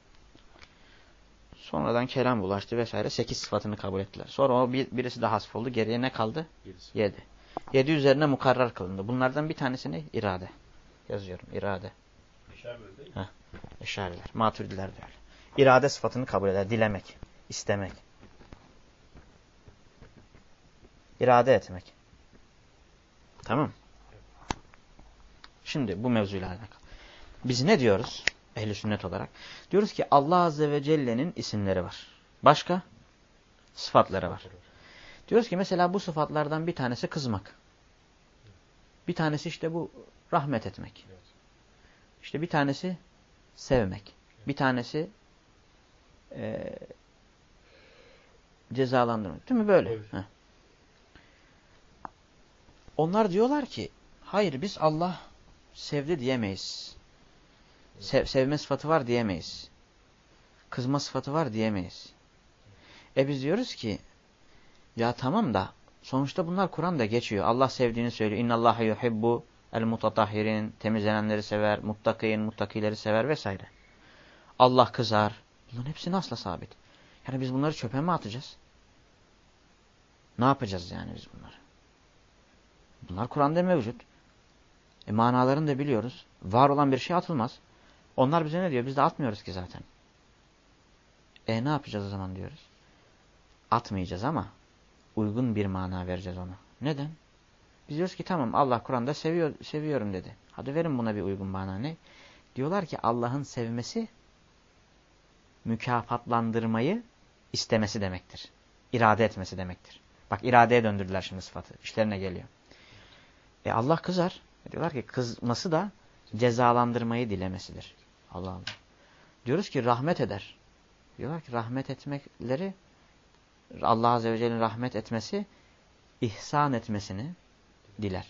Sonradan kelam bulaştı vesaire. Sekiz sıfatını kabul ettiler. Sonra o bir, birisi daha hasf oldu. Geriye ne kaldı? Yedi. Yedi üzerine mukarrar kılındı. Bunlardan bir tanesi ne? İrade. Yazıyorum. İrade. Heh. Eşariler. Maturidiler de öyle. İrade sıfatını kabul eder. Dilemek. İstemek. İrade etmek. Tamam. Şimdi bu mevzuyla alakalı. Biz ne diyoruz? Ehl-i sünnet olarak. Diyoruz ki Allah Azze ve Celle'nin isimleri var. Başka? Sıfatları var. Diyoruz ki mesela bu sıfatlardan bir tanesi kızmak. Bir tanesi işte bu rahmet etmek. İşte bir tanesi sevmek. Bir tanesi e, cezalandırmak. Değil mi böyle? Evet. Heh. Onlar diyorlar ki hayır biz Allah sevdi diyemeyiz. Sev, sevme sıfatı var diyemeyiz. Kızma sıfatı var diyemeyiz. E biz diyoruz ki ya tamam da sonuçta bunlar Kur'an'da geçiyor. Allah sevdiğini söylüyor. İnnallâhe yuhibbu el mutatahhirin. Temizlenenleri sever. Muttakiyin, muttakileri sever vesaire. Allah kızar. Bunların hepsi nasla sabit. Yani biz bunları çöpe mi atacağız? Ne yapacağız yani biz bunları? Bunlar Kur'an'da mevcut. E manalarını da biliyoruz. Var olan bir şey atılmaz. Onlar bize ne diyor? Biz de atmıyoruz ki zaten. E ne yapacağız o zaman diyoruz? Atmayacağız ama uygun bir mana vereceğiz ona. Neden? Biz diyoruz ki tamam Allah Kur'an'da seviyor, seviyorum dedi. Hadi verin buna bir uygun mana ne? Diyorlar ki Allah'ın sevmesi mükafatlandırmayı istemesi demektir. İrade etmesi demektir. Bak iradeye döndürdüler şimdi sıfatı. İşlerine geliyor. E Allah kızar. Diyorlar ki kızması da cezalandırmayı dilemesidir. Allah Allah. Diyoruz ki rahmet eder. Diyorlar ki rahmet etmekleri Allah Azze ve Celle'nin rahmet etmesi ihsan etmesini diler.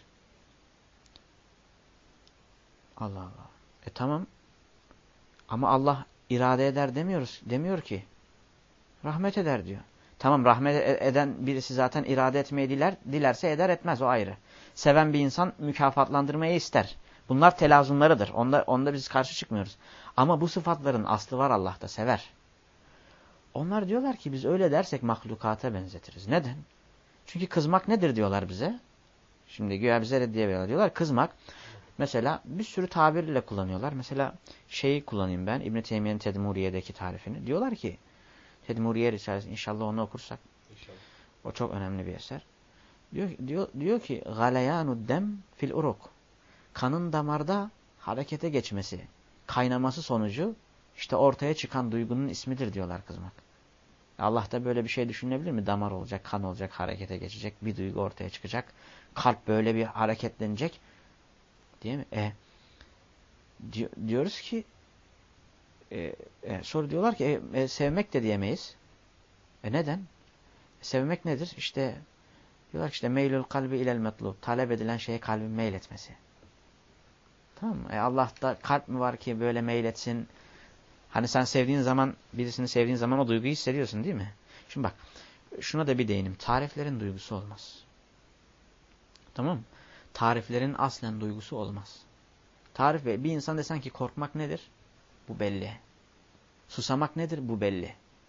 Allah Allah. E tamam. Ama Allah irade eder demiyoruz. Demiyor ki. Rahmet eder diyor. Tamam rahmet eden birisi zaten irade etmeyi diler. Dilerse eder etmez o ayrı. Seven bir insan mükafatlandırmayı ister. Bunlar telazumlarıdır. Onda, onda biz karşı çıkmıyoruz. Ama bu sıfatların aslı var Allah'ta sever. Onlar diyorlar ki biz öyle dersek mahlukata benzetiriz. Neden? Çünkü kızmak nedir diyorlar bize. Şimdi güya bize reddiye veriyorlar. Diyorlar kızmak. Mesela bir sürü tabirle kullanıyorlar. Mesela şeyi kullanayım ben. İbn-i Teymiye'nin Tedmuriye'deki tarifini. Diyorlar ki Tedmuriye Risalesi inşallah onu okursak. İnşallah. O çok önemli bir eser. Diyor, diyor, diyor ki galeyanud dem fil uruk. Kanın damarda harekete geçmesi, kaynaması sonucu işte ortaya çıkan duygunun ismidir diyorlar kızmak. Allah'ta böyle bir şey düşünülebilir mi? Damar olacak, kan olacak, harekete geçecek, bir duygu ortaya çıkacak. Kalp böyle bir hareketlenecek. Değil mi? E, di diyoruz ki e, e, sonra diyorlar ki e, e, sevmek de diyemeyiz. E neden? E, sevmek nedir? İşte diyorlar ki işte meylül kalbi ilel metlub. Talep edilen şeye kalbin meyletmesi. Tamam mı? E Allah'ta kalp mi var ki böyle meyletsin? Hani sen sevdiğin zaman, birisini sevdiğin zaman o duyguyu hissediyorsun değil mi? Şimdi bak, şuna da bir değinim. Tariflerin duygusu olmaz. Tamam mı? Tariflerin aslen duygusu olmaz. Tarif ve bir insan desen ki korkmak nedir? Bu belli. Susamak nedir? Bu belli.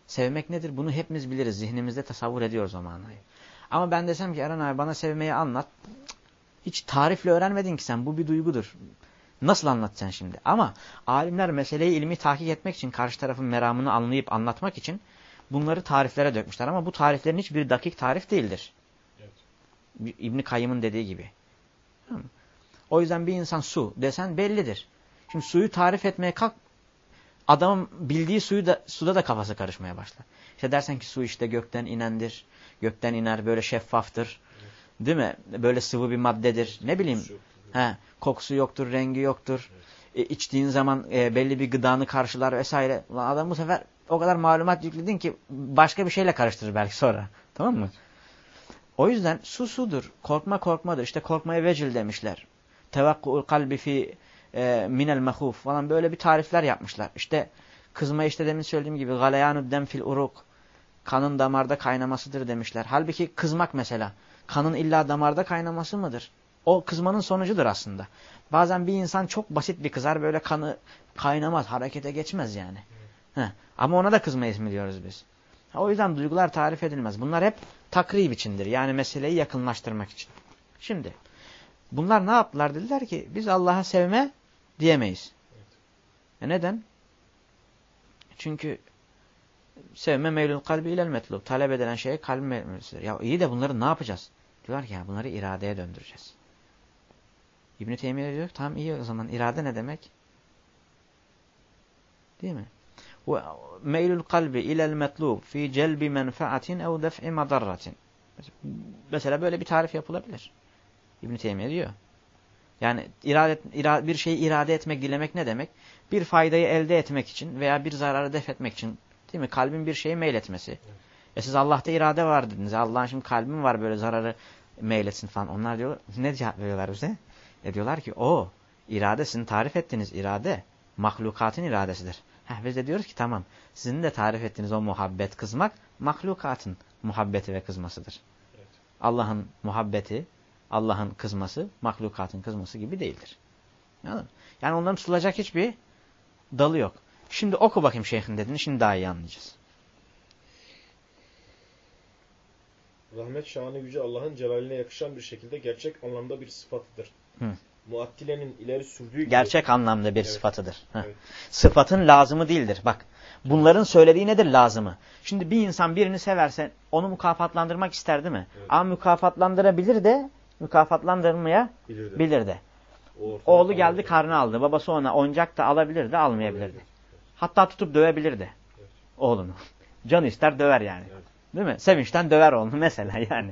Sevmek nedir? Bunu hepimiz biliriz. Zihnimizde tasavvur ediyoruz o manayı. Ama ben desem ki Eren abi bana sevmeyi anlat. Hiç tarifle öğrenmedin ki sen. Bu bir duygudur. Nasıl anlatacaksın şimdi? Ama alimler meseleyi ilmi tahkik etmek için, karşı tarafın meramını anlayıp anlatmak için bunları tariflere dökmüşler. Ama bu tariflerin hiçbir dakik tarif değildir. Evet. İbn-i Kayyım'ın dediği gibi. O yüzden bir insan su desen bellidir. Şimdi suyu tarif etmeye kalk, adamın bildiği suyu da, suda da kafası karışmaya başlar. İşte dersen ki su işte gökten inendir, gökten iner, böyle şeffaftır. Evet. Değil mi? Böyle sıvı bir maddedir. Ne bileyim, kokusu, he, kokusu yoktur, rengi yoktur. Evet. E, içtiğin zaman e, belli bir gıdanı karşılar vesaire. Ulan adam bu sefer o kadar malumat yükledin ki başka bir şeyle karıştırır belki sonra. Tamam mı? Evet. O yüzden su sudur. Korkma korkmadır. İşte korkmaya vecil demişler. Tevakku'ul kalbi fi e, minel mehuf falan böyle bir tarifler yapmışlar. İşte kızma işte demin söylediğim gibi galeyanud dem fil uruk. Kanın damarda kaynamasıdır demişler. Halbuki kızmak mesela. Kanın illa damarda kaynaması mıdır? O kızmanın sonucudur aslında. Bazen bir insan çok basit bir kızar böyle kanı kaynamaz, harekete geçmez yani. Heh. Ama ona da kızma ismi diyoruz biz. O yüzden duygular tarif edilmez. Bunlar hep takrib içindir. Yani meseleyi yakınlaştırmak için. Şimdi bunlar ne yaptılar? Dediler ki biz Allah'a sevme diyemeyiz. Evet. E neden? Çünkü sevme meylül kalbi ilel metlub. Talep edilen şeye kalbi meylülsüdür. Ya iyi de bunları ne yapacağız? Diyorlar ki ya bunları iradeye döndüreceğiz. İbn-i Teymiye diyor tamam iyi o zaman irade ne demek? Değil mi? Meylül kalbi ilel metlub fi celbi menfaatin ev def'i madarratin. Mesela böyle bir tarif yapılabilir. İbn-i Teymiye diyor. Yani irade, irade, bir şeyi irade etmek, dilemek ne demek? Bir faydayı elde etmek için veya bir zararı def etmek için, değil mi? Kalbin bir şeye meyletmesi. Evet. E siz Allah'ta irade var dediniz. Allah'ın şimdi kalbim var böyle zararı meyletsin falan. Onlar diyorlar, ne cevap veriyorlar bize? E diyorlar ki o irade sizin tarif ettiğiniz irade mahlukatın iradesidir. Heh, biz de diyoruz ki tamam sizin de tarif ettiğiniz o muhabbet kızmak mahlukatın muhabbeti ve kızmasıdır. Evet. Allah'ın muhabbeti, Allah'ın kızması, mahlukatın kızması gibi değildir. Anladın? Yani onların tutulacak hiçbir dalı yok. Şimdi oku bakayım şeyhin dediğini, şimdi daha iyi anlayacağız. Rahmet şanı yüce Allah'ın celaline yakışan bir şekilde gerçek anlamda bir sıfatıdır. Hı. Muattile'nin ileri sürdüğü gibi. Gerçek anlamda bir evet. sıfatıdır. Evet. Sıfatın lazımı değildir. Bak bunların söylediği nedir lazımı? Şimdi bir insan birini severse onu mükafatlandırmak ister değil mi? Evet. Ama mükafatlandırabilir de mükafatlandırmaya bilir de. Bilir de. Oğlu geldi karnı aldı. Babası ona oyuncak da alabilir de almayabilir de. Hatta tutup dövebilir de evet. Oğlunu. Canı ister döver yani. Evet. Değil mi? Sevinçten döver oğlunu mesela yani.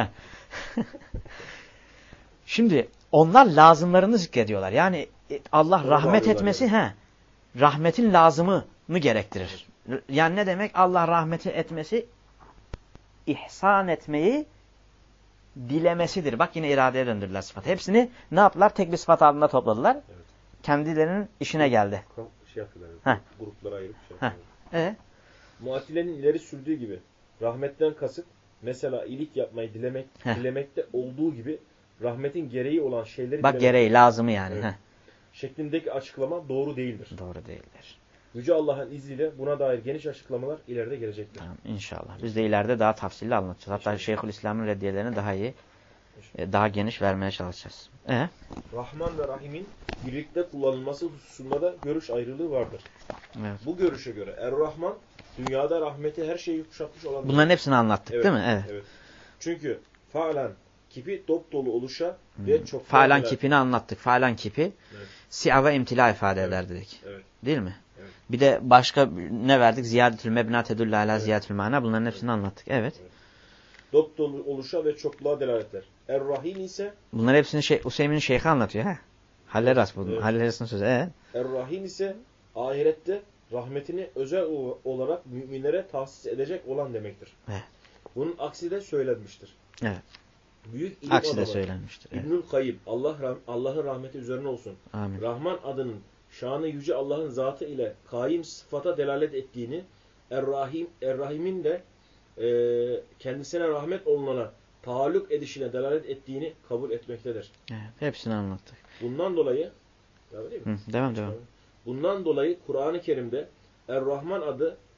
Şimdi onlar lazımlarını zikrediyorlar. Yani Allah Doğru rahmet etmesi yani. he, rahmetin lazımını gerektirir. Evet. Yani ne demek? Allah rahmeti etmesi ihsan etmeyi dilemesidir. Bak yine iradeye döndürdüler sıfatı. Hepsini ne yaptılar? Tek bir sıfat altında topladılar. Evet. Kendilerinin işine geldi. Şey yaptılar. Gruplara ayırıp şey yaptılar. E? Muatilerin ileri sürdüğü gibi rahmetten kasıt mesela iyilik yapmayı dilemek, Heh. dilemekte olduğu gibi rahmetin gereği olan şeyleri Bak gereği, lazımı yani. Evet. Şeklindeki açıklama doğru değildir. Doğru değildir. Yüce Allah'ın izniyle buna dair geniş açıklamalar ileride gelecektir. Tamam, inşallah. Biz de ileride daha tafsilli anlatacağız. Hatta Şeyhülislam'ın reddiyelerini daha iyi, inşallah. daha geniş vermeye çalışacağız. Ee? Rahman ve Rahim'in birlikte kullanılması hususunda da görüş ayrılığı vardır. Evet. Bu görüşe göre Er-Rahman dünyada rahmeti her şeyi kuşatmış olan... Bunların hepsini anlattık evet, değil mi? Evet. evet. Çünkü faalen kipi dop dolu oluşa hmm. ve çok... Faalen kipini anlattık. Faalen kipi evet. si'a ve imtila ifade evet. eder dedik. Evet. Değil mi? Evet. Bir de başka ne verdik? Ziyadetül mebna tedullu ala evet. ziyadetül mana. Bunların evet. hepsini anlattık. Evet. evet. Dop dolu oluşa ve çokluğa delaletler. Er-Rahim ise... Bunların hepsini şey, Hüseyin'in şeyhi anlatıyor. He? Halleras bu. Evet. Halleras'ın sözü. Evet. Er-Rahim ise ahirette rahmetini özel olarak müminlere tahsis edecek olan demektir. Evet. Bunun aksi de söylenmiştir. Evet. Büyük ilim aksi adamı de söylenmiştir. Evet. İbnül Kayyim Allah Allah'ın rahmeti üzerine olsun. Amin. Rahman adının şanı yüce Allah'ın zatı ile kaim sıfata delalet ettiğini, Er-Rahim Er-Rahim'in de e, kendisine rahmet olunana taalluk edişine delalet ettiğini kabul etmektedir. Evet, hepsini anlattık. Bundan dolayı devam değil mi? Hı, devam devam. Bundan dolayı Kur'an-ı Kerim'de Er-Rahman adı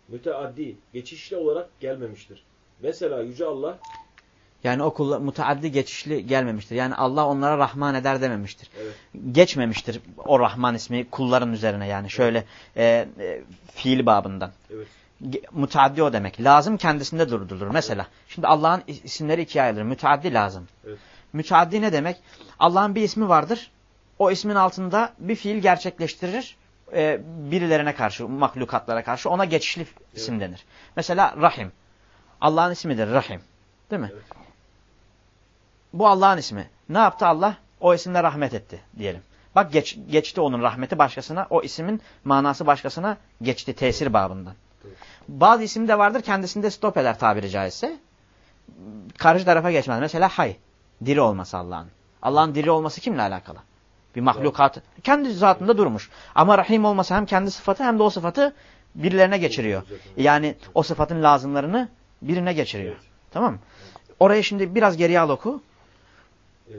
müteaddi, geçişli olarak gelmemiştir. Mesela Yüce Allah yani o kullar mutaaddi geçişli gelmemiştir. Yani Allah onlara Rahman eder dememiştir. evet. Geçmemiştir o Rahman ismi kulların üzerine yani şöyle evet. e, e, fiil babından. Evet. Mutaaddi o demek. Lazım kendisinde durdurulur. Mesela evet. Şimdi Allah'ın isimleri ikiye ayrılır. Müteaddi lazım. Evet. Müteaddi ne demek? Allah'ın bir ismi vardır. O ismin altında bir fiil gerçekleştirir. E, birilerine karşı, mahlukatlara karşı ona geçişli evet. isim denir. Mesela Rahim. Allah'ın ismidir Rahim. Değil mi? Evet. Bu Allah'ın ismi. Ne yaptı Allah? O isimle rahmet etti diyelim. Bak geç, geçti onun rahmeti başkasına. O ismin manası başkasına geçti tesir babından. Evet. Bazı isim de vardır kendisinde stop eder tabiri caizse. Karşı tarafa geçmez. Mesela hay. Diri olması Allah'ın. Allah'ın diri olması kimle alakalı? Bir mahlukat. Kendi zatında durmuş. Ama rahim olması hem kendi sıfatı hem de o sıfatı birilerine geçiriyor. Yani o sıfatın lazımlarını birine geçiriyor. Evet. Tamam mı? Evet. Oraya şimdi biraz geriye al oku. Ee,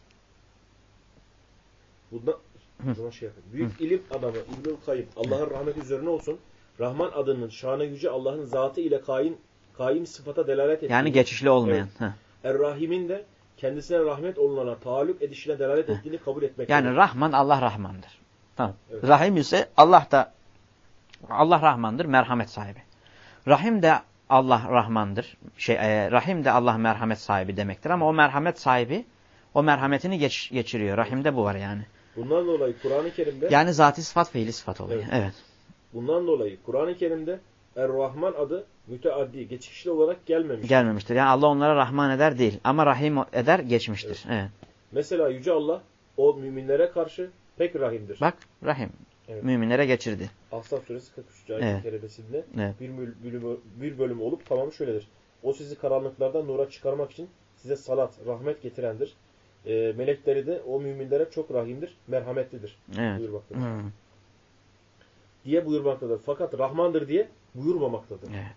bundan zaman şey yapayım. Büyük Hı. ilim adamı İbnül Kayyim Allah'ın rahmeti üzerine olsun. Rahman adının şanı yüce Allah'ın zatı ile kaim kaim sıfata delalet ettiği. Yani geçişli olmayan. Evet. Er-Rahim'in de kendisine rahmet olunana taalluk edişine delalet ettiğini kabul etmek. Yani Rahman Allah Rahmandır. Tamam. Evet. Rahim ise Allah da Allah Rahmandır, merhamet sahibi. Rahim de Allah Rahmandır. Şey e, Rahim de Allah merhamet sahibi demektir ama o merhamet sahibi o merhametini geç, geçiriyor. Rahim'de bu var yani. Bundan dolayı Kur'an-ı Kerim'de yani zati sıfat fiili sıfat oluyor. Evet. evet. Bundan dolayı Kur'an-ı Kerim'de Er-Rahman adı müteaddi, geçişli olarak gelmemiştir. Gelmemiştir. Yani Allah onlara Rahman eder değil ama Rahim eder geçmiştir. Evet. evet. Mesela Yüce Allah o müminlere karşı pek rahimdir. Bak Rahim. Evet. Müminlere geçirdi. Ahzab suresi kırk üç ayet evet. kerebesinde evet. bir, bölüm, bir bölüm olup tamamı şöyledir. O sizi karanlıklardan nura çıkarmak için size salat, rahmet getirendir. E, melekleri de o müminlere çok rahimdir, merhametlidir. Evet. Buyurmaktadır. Hmm. Diye buyurmaktadır. Fakat Rahmandır diye buyurmamaktadır. Evet.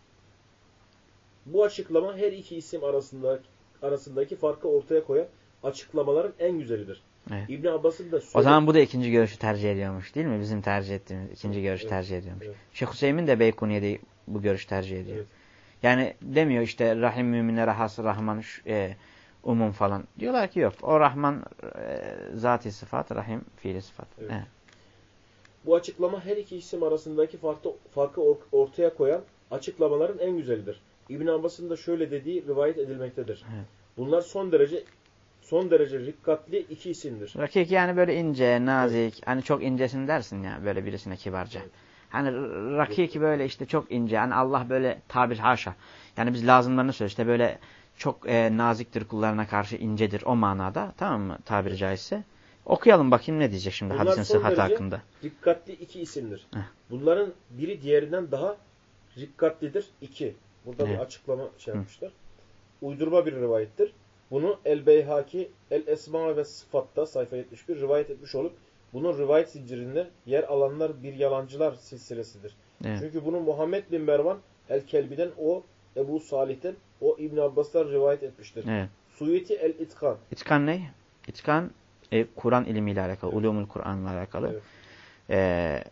Bu açıklama her iki isim arasındaki, arasındaki farkı ortaya koyan açıklamaların en güzelidir. Evet. İbn Abbas'ın da söyle... O zaman bu da ikinci görüşü tercih ediyormuş değil mi? Bizim tercih ettiğimiz ikinci görüşü evet. tercih ediyormuş. Evet. Şeyh Hüseyin de Beykuniye'de bu görüşü tercih ediyor. Evet. Yani demiyor işte Rahim müminlere has Rahman e, umum falan. Diyorlar ki yok. O Rahman e, zati sıfat, Rahim fiili sıfat. Evet. Evet. Bu açıklama her iki isim arasındaki farklı, farkı or, ortaya koyan açıklamaların en güzelidir. İbn Abbas'ın da şöyle dediği rivayet edilmektedir. Evet. Bunlar son derece son derece rikkatli iki isimdir. Rakik yani böyle ince, nazik, evet. hani çok incesin dersin ya böyle birisine kibarca. Evet. Hani rakik evet. böyle işte çok ince. Hani Allah böyle tabir haşa. Yani biz lazımlarını söylüyoruz. İşte böyle çok e, naziktir kullarına karşı incedir o manada. Tamam mı? Tabiri evet. caizse. Okuyalım bakayım ne diyecek şimdi Bunlar hadisin sıhhatı hakkında. Dikkatli iki isimdir. Heh. Bunların biri diğerinden daha dikkatlidir. İki. Burada evet. bir açıklama şey yapmışlar. Hı. Uydurma bir rivayettir. Bunu El-Beyhaki El-Esma ve Sıfat'ta sayfa yetmiş bir rivayet etmiş olup bunun rivayet zincirinde yer alanlar bir yalancılar silsilesidir. Evet. Çünkü bunu Muhammed bin Mervan El-Kelbi'den o Ebu Salih'ten o İbn Abbas'tan rivayet etmiştir. Evet. Suyuti El-İtkan. İtkan ne? İtkan e, Kur'an ilmiyle alakalı, evet. ulumul Kur'an'la alakalı. Evet. Ee,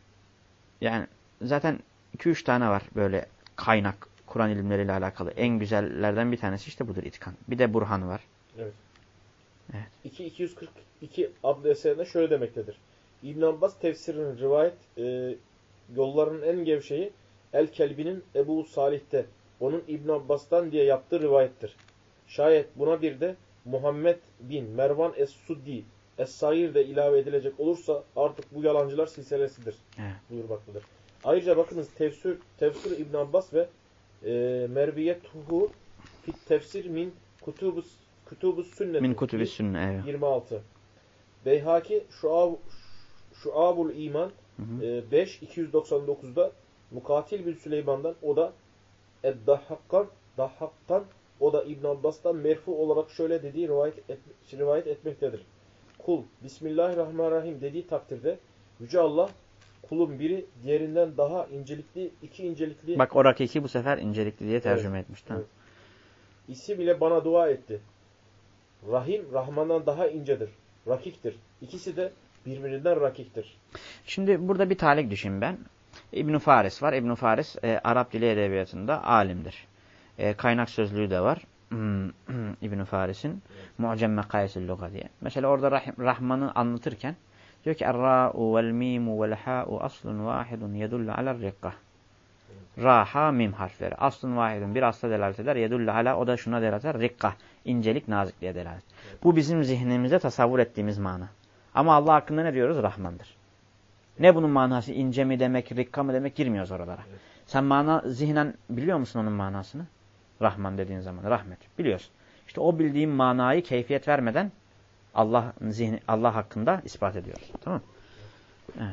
yani zaten iki üç tane var böyle kaynak Kur'an ilimleriyle alakalı. En güzellerden bir tanesi işte budur İtkan. Bir de Burhan var. Evet. Evet. iki yüz kırk iki adlı eserinde şöyle demektedir. İbn Abbas tefsirinin rivayet e, yollarının en gevşeği El-Kelbi'nin Ebu Salih'te onun İbn Abbas'tan diye yaptığı rivayettir. Şayet buna bir de Muhammed bin Mervan Es-Suddi Es-Sair de ilave edilecek olursa artık bu yalancılar silsilesidir. Evet. Buyurmaktadır. Ayrıca bakınız tefsir, tefsir İbn Abbas ve e, Merviyetuhu fit tefsir min kutubus kutubus sünnet min kutubus sünnet evet. yirmi altı. Beyhaki Şuab Şuabul İman e, beş iki yüz doksan dokuzda Mukatil bin Süleyman'dan o da Ed-Dahhak'tan Dahhak'tan o da İbn Abbas'tan merfu olarak şöyle dediği rivayet, et, rivayet etmektedir. Kul Bismillahirrahmanirrahim dediği takdirde Yüce Allah kulun biri diğerinden daha incelikli, iki incelikli. Bak oradaki iki bu sefer incelikli diye tercüme evet, etmiş. Evet. İsim ile bana dua etti. Rahim, Rahman'dan daha incedir. Rakiktir. İkisi de birbirinden rakiktir. Şimdi burada bir talik düşün ben. İbn Faris var. İbn Faris e, Arap dili edebiyatında alimdir. E, kaynak sözlüğü de var. İbn Faris'in Mu'cem Mekâyisil Lugha diye. Mesela orada Rah Rahman'ı anlatırken diyor ki Er-râ'u vel-mîmu vel-hâ'u aslun vâhidun yedullu aler-rikkah. Ra, ha, mim harfleri. Aslun vahidun bir asla delalet eder. Yedullu ala o da şuna delalet eder. Rikkah. İncelik, nazikliğe delalet. Bu bizim zihnimizde tasavvur ettiğimiz mana. Ama Allah hakkında ne diyoruz? Rahmandır. Ne bunun manası? İnce mi demek, rikka mı demek? Girmiyoruz oralara. Evet. Sen mana zihnen biliyor musun onun manasını? Rahman dediğin zaman. Rahmet. Biliyorsun. İşte o bildiğin manayı keyfiyet vermeden Allah zihni, Allah hakkında ispat ediyoruz. Tamam mı? Evet.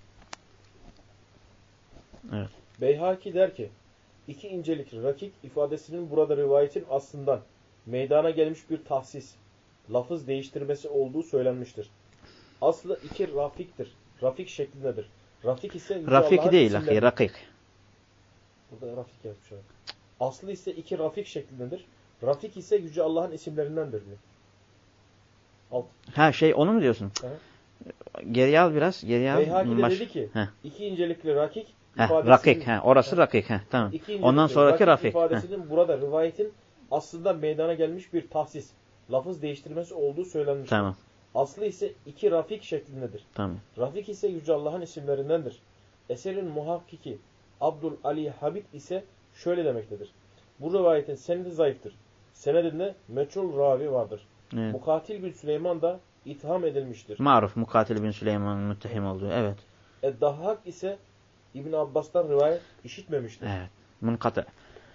Evet. Beyhaki der ki, iki incelik rakik ifadesinin burada rivayetin aslından meydana gelmiş bir tahsis, lafız değiştirmesi olduğu söylenmiştir. Aslı iki rafiktir. Rafik şeklindedir. Rafik ise Yüce Rafik Allah'ın değil, isimleri. rakik. Burada rafik yazmış abi. Aslı ise iki rafik şeklindedir. Rafik ise Yüce Allah'ın isimlerindendir diyor. Alt. Ha şey onu mu diyorsun? Hı. Geriye al biraz. Geriye al. Beyhaki de dedi ki, Heh. iki incelikli rakik Heh, rakik. He, orası he. rakik. He, tamam. Ondan sonraki rafik. ifadesinin he. burada rivayetin aslında meydana gelmiş bir tahsis, lafız değiştirmesi olduğu söylenmiştir. Tamam. Aslı ise iki rafik şeklindedir. Tamam. Rafik ise Yüce Allah'ın isimlerindendir. Eserin muhakkiki Abdul Ali Habib ise şöyle demektedir. Bu rivayetin senedi zayıftır. Senedinde meçhul ravi vardır. Evet. Mukatil bin Süleyman da itham edilmiştir. Maruf Mukatil bin Süleyman'ın müttehim olduğu. Evet. Eddahhak ise İbn Abbas'tan rivayet işitmemiştir. Evet. Munkatı.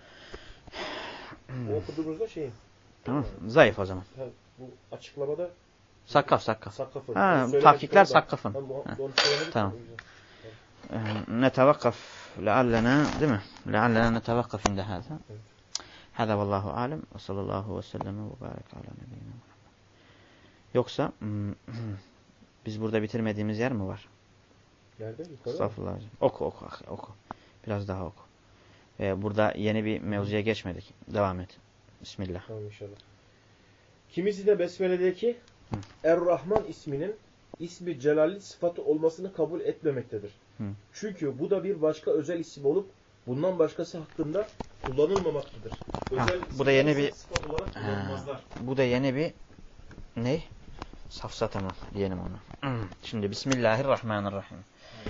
Bu okuduğumuzda şeyin. Tamam. Zayıf o zaman. Ha, bu açıklamada Sakkaf, Sakkaf. Sakkaf'ın. Ha, tahkikler Sakkaf'ın. Tamam. Netevakkaf leallena değil mi? Leallena netevakkaf inde hâzâ. Hâzâ vallahu alem ve sallallahu ve sellem ve bârek alâ nebiyyina. Yoksa biz burada bitirmediğimiz yer mi var? Nerede? Yukarı Estağfurullah. Oku, oku, oku. Biraz daha oku. Ee, burada yeni bir mevzuya geçmedik. Devam et. Bismillah. Tamam inşallah. Kimisi de Besmele'deki Er-Rahman isminin ismi celalli sıfatı olmasını kabul etmemektedir. Hı. Çünkü bu da bir başka özel isim olup bundan başkası hakkında kullanılmamaktadır. Özel ha, bu da yeni bir ha, bu da yeni bir ne? Safsata mı diyelim onu. Şimdi Bismillahirrahmanirrahim.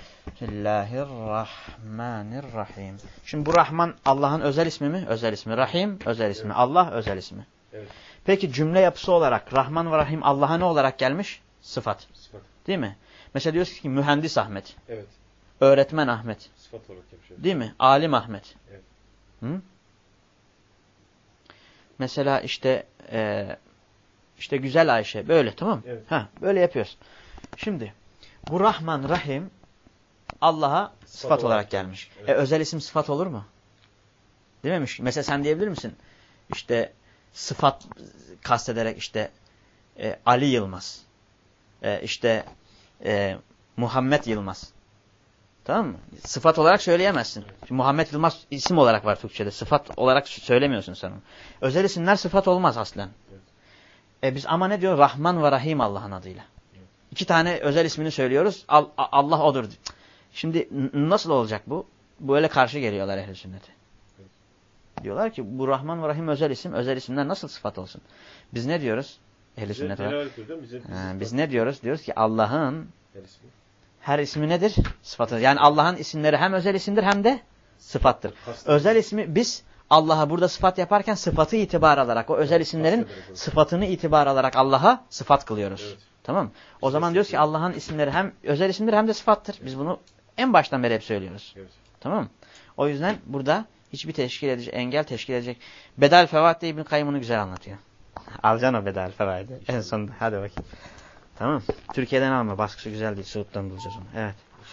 Bismillahirrahmanirrahim. Şimdi bu Rahman Allah'ın özel ismi mi? Özel ismi. Rahim özel ismi. Evet. Allah özel ismi. Evet. Peki cümle yapısı olarak Rahman ve Rahim Allah'a ne olarak gelmiş? Sıfat. Sıfat. Değil mi? Mesela diyoruz ki mühendis Ahmet. Evet. Öğretmen Ahmet. Sıfat olarak yapıyor. Değil mi? Alim Ahmet. Evet. Hı? Mesela işte e, işte güzel Ayşe. Böyle tamam mı? Evet. Ha, böyle yapıyoruz. Şimdi bu Rahman, Rahim Allah'a sıfat, sıfat olarak gelmiş. Evet. E, özel isim sıfat olur mu? Dememiş. Mesela sen diyebilir misin? İşte sıfat kastederek işte e, Ali Yılmaz. E, işte e, Muhammed Yılmaz. Tamam mı? Sıfat olarak söyleyemezsin. Şimdi Muhammed Yılmaz isim olarak var Türkçe'de. Sıfat olarak söylemiyorsun sen onu. Özel isimler sıfat olmaz aslen. Evet. E biz ama ne diyor? Rahman ve Rahim Allah'ın adıyla. Evet. İki tane özel ismini söylüyoruz. Allah odur. Şimdi nasıl olacak bu? Böyle karşı geliyorlar ehl-i sünnete. Evet. Diyorlar ki bu Rahman ve Rahim özel isim. Özel isimler nasıl sıfat olsun? Biz ne diyoruz? Ehl-i sünnet olarak. Biz ne diyoruz? Diyoruz ki Allah'ın her ismi nedir? Sıfatı. Yani Allah'ın isimleri hem özel isimdir hem de sıfattır. Kastım. Özel ismi biz Allah'a burada sıfat yaparken sıfatı itibar alarak o özel isimlerin sıfatını itibar alarak Allah'a sıfat kılıyoruz. Evet. Tamam mı? O zaman diyoruz ki Allah'ın isimleri hem özel isimdir hem de sıfattır. Biz bunu en baştan beri hep söylüyoruz. Evet. Tamam mı? O yüzden burada hiçbir teşkil edecek, engel teşkil edecek. Bedel Fevaid'de İbn Kayyım bunu güzel anlatıyor. Alacaksın o Bedel Fevaid'i. En sonunda. Hadi bakayım. Tamam. Türkiye'den alma. Baskısı güzel değil. Suud'dan bulacağız onu. Evet.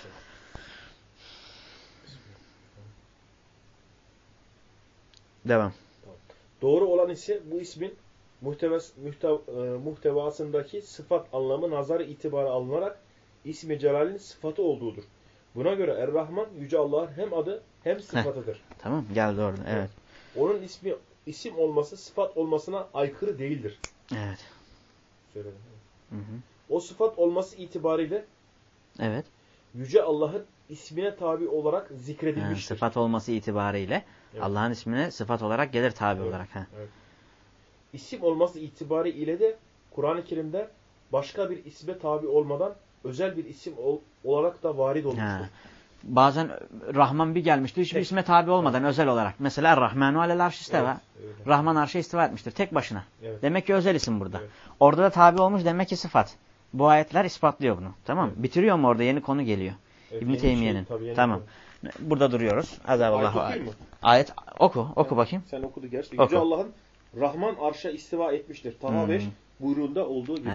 Devam. Doğru olan ise bu ismin muhtevas, muhtev, e, muhtevasındaki sıfat anlamı nazarı itibarı alınarak ismi celalin sıfatı olduğudur. Buna göre Er-Rahman Yüce Allah'ın hem adı hem sıfatıdır. Heh, tamam. Geldi orada. Evet. Onun ismi isim olması sıfat olmasına aykırı değildir. Evet. Söyledim. Hı hı. O sıfat olması itibariyle evet. Yüce Allah'ın ismine tabi olarak Ha, zikredilmiştir. sıfat olması itibariyle Evet. Allah'ın ismine sıfat olarak gelir tabi Evet, olarak. Ha. evet. İsim olması itibariyle de Kur'an-ı Kerim'de başka bir isme tabi olmadan özel bir isim ol, olarak da varid olmuştur. Ha. Bazen Rahman bir gelmiştir hiçbir Tek. isme tabi olmadan evet. özel olarak. Mesela Rahmanu alel arş isteva. Evet, Rahman arşa istiva etmiştir tek başına. Evet. Demek ki özel isim burada. Evet. Orada da tabi olmuş demek ki sıfat. Bu ayetler ispatlıyor bunu. Tamam mı? Evet. Bitiriyor mu orada yeni konu geliyor. Evet, İbn-i Teymiye'nin. Şey, tamam. Konu. Burada duruyoruz. Azallahu ayet okuyayım mı? Ayet oku. Oku evet. bakayım. Sen okudu gerçi. Oku. Yüce Allah'ın Rahman arşa istiva etmiştir. Taha hmm. beş buyruğunda olduğu gibi.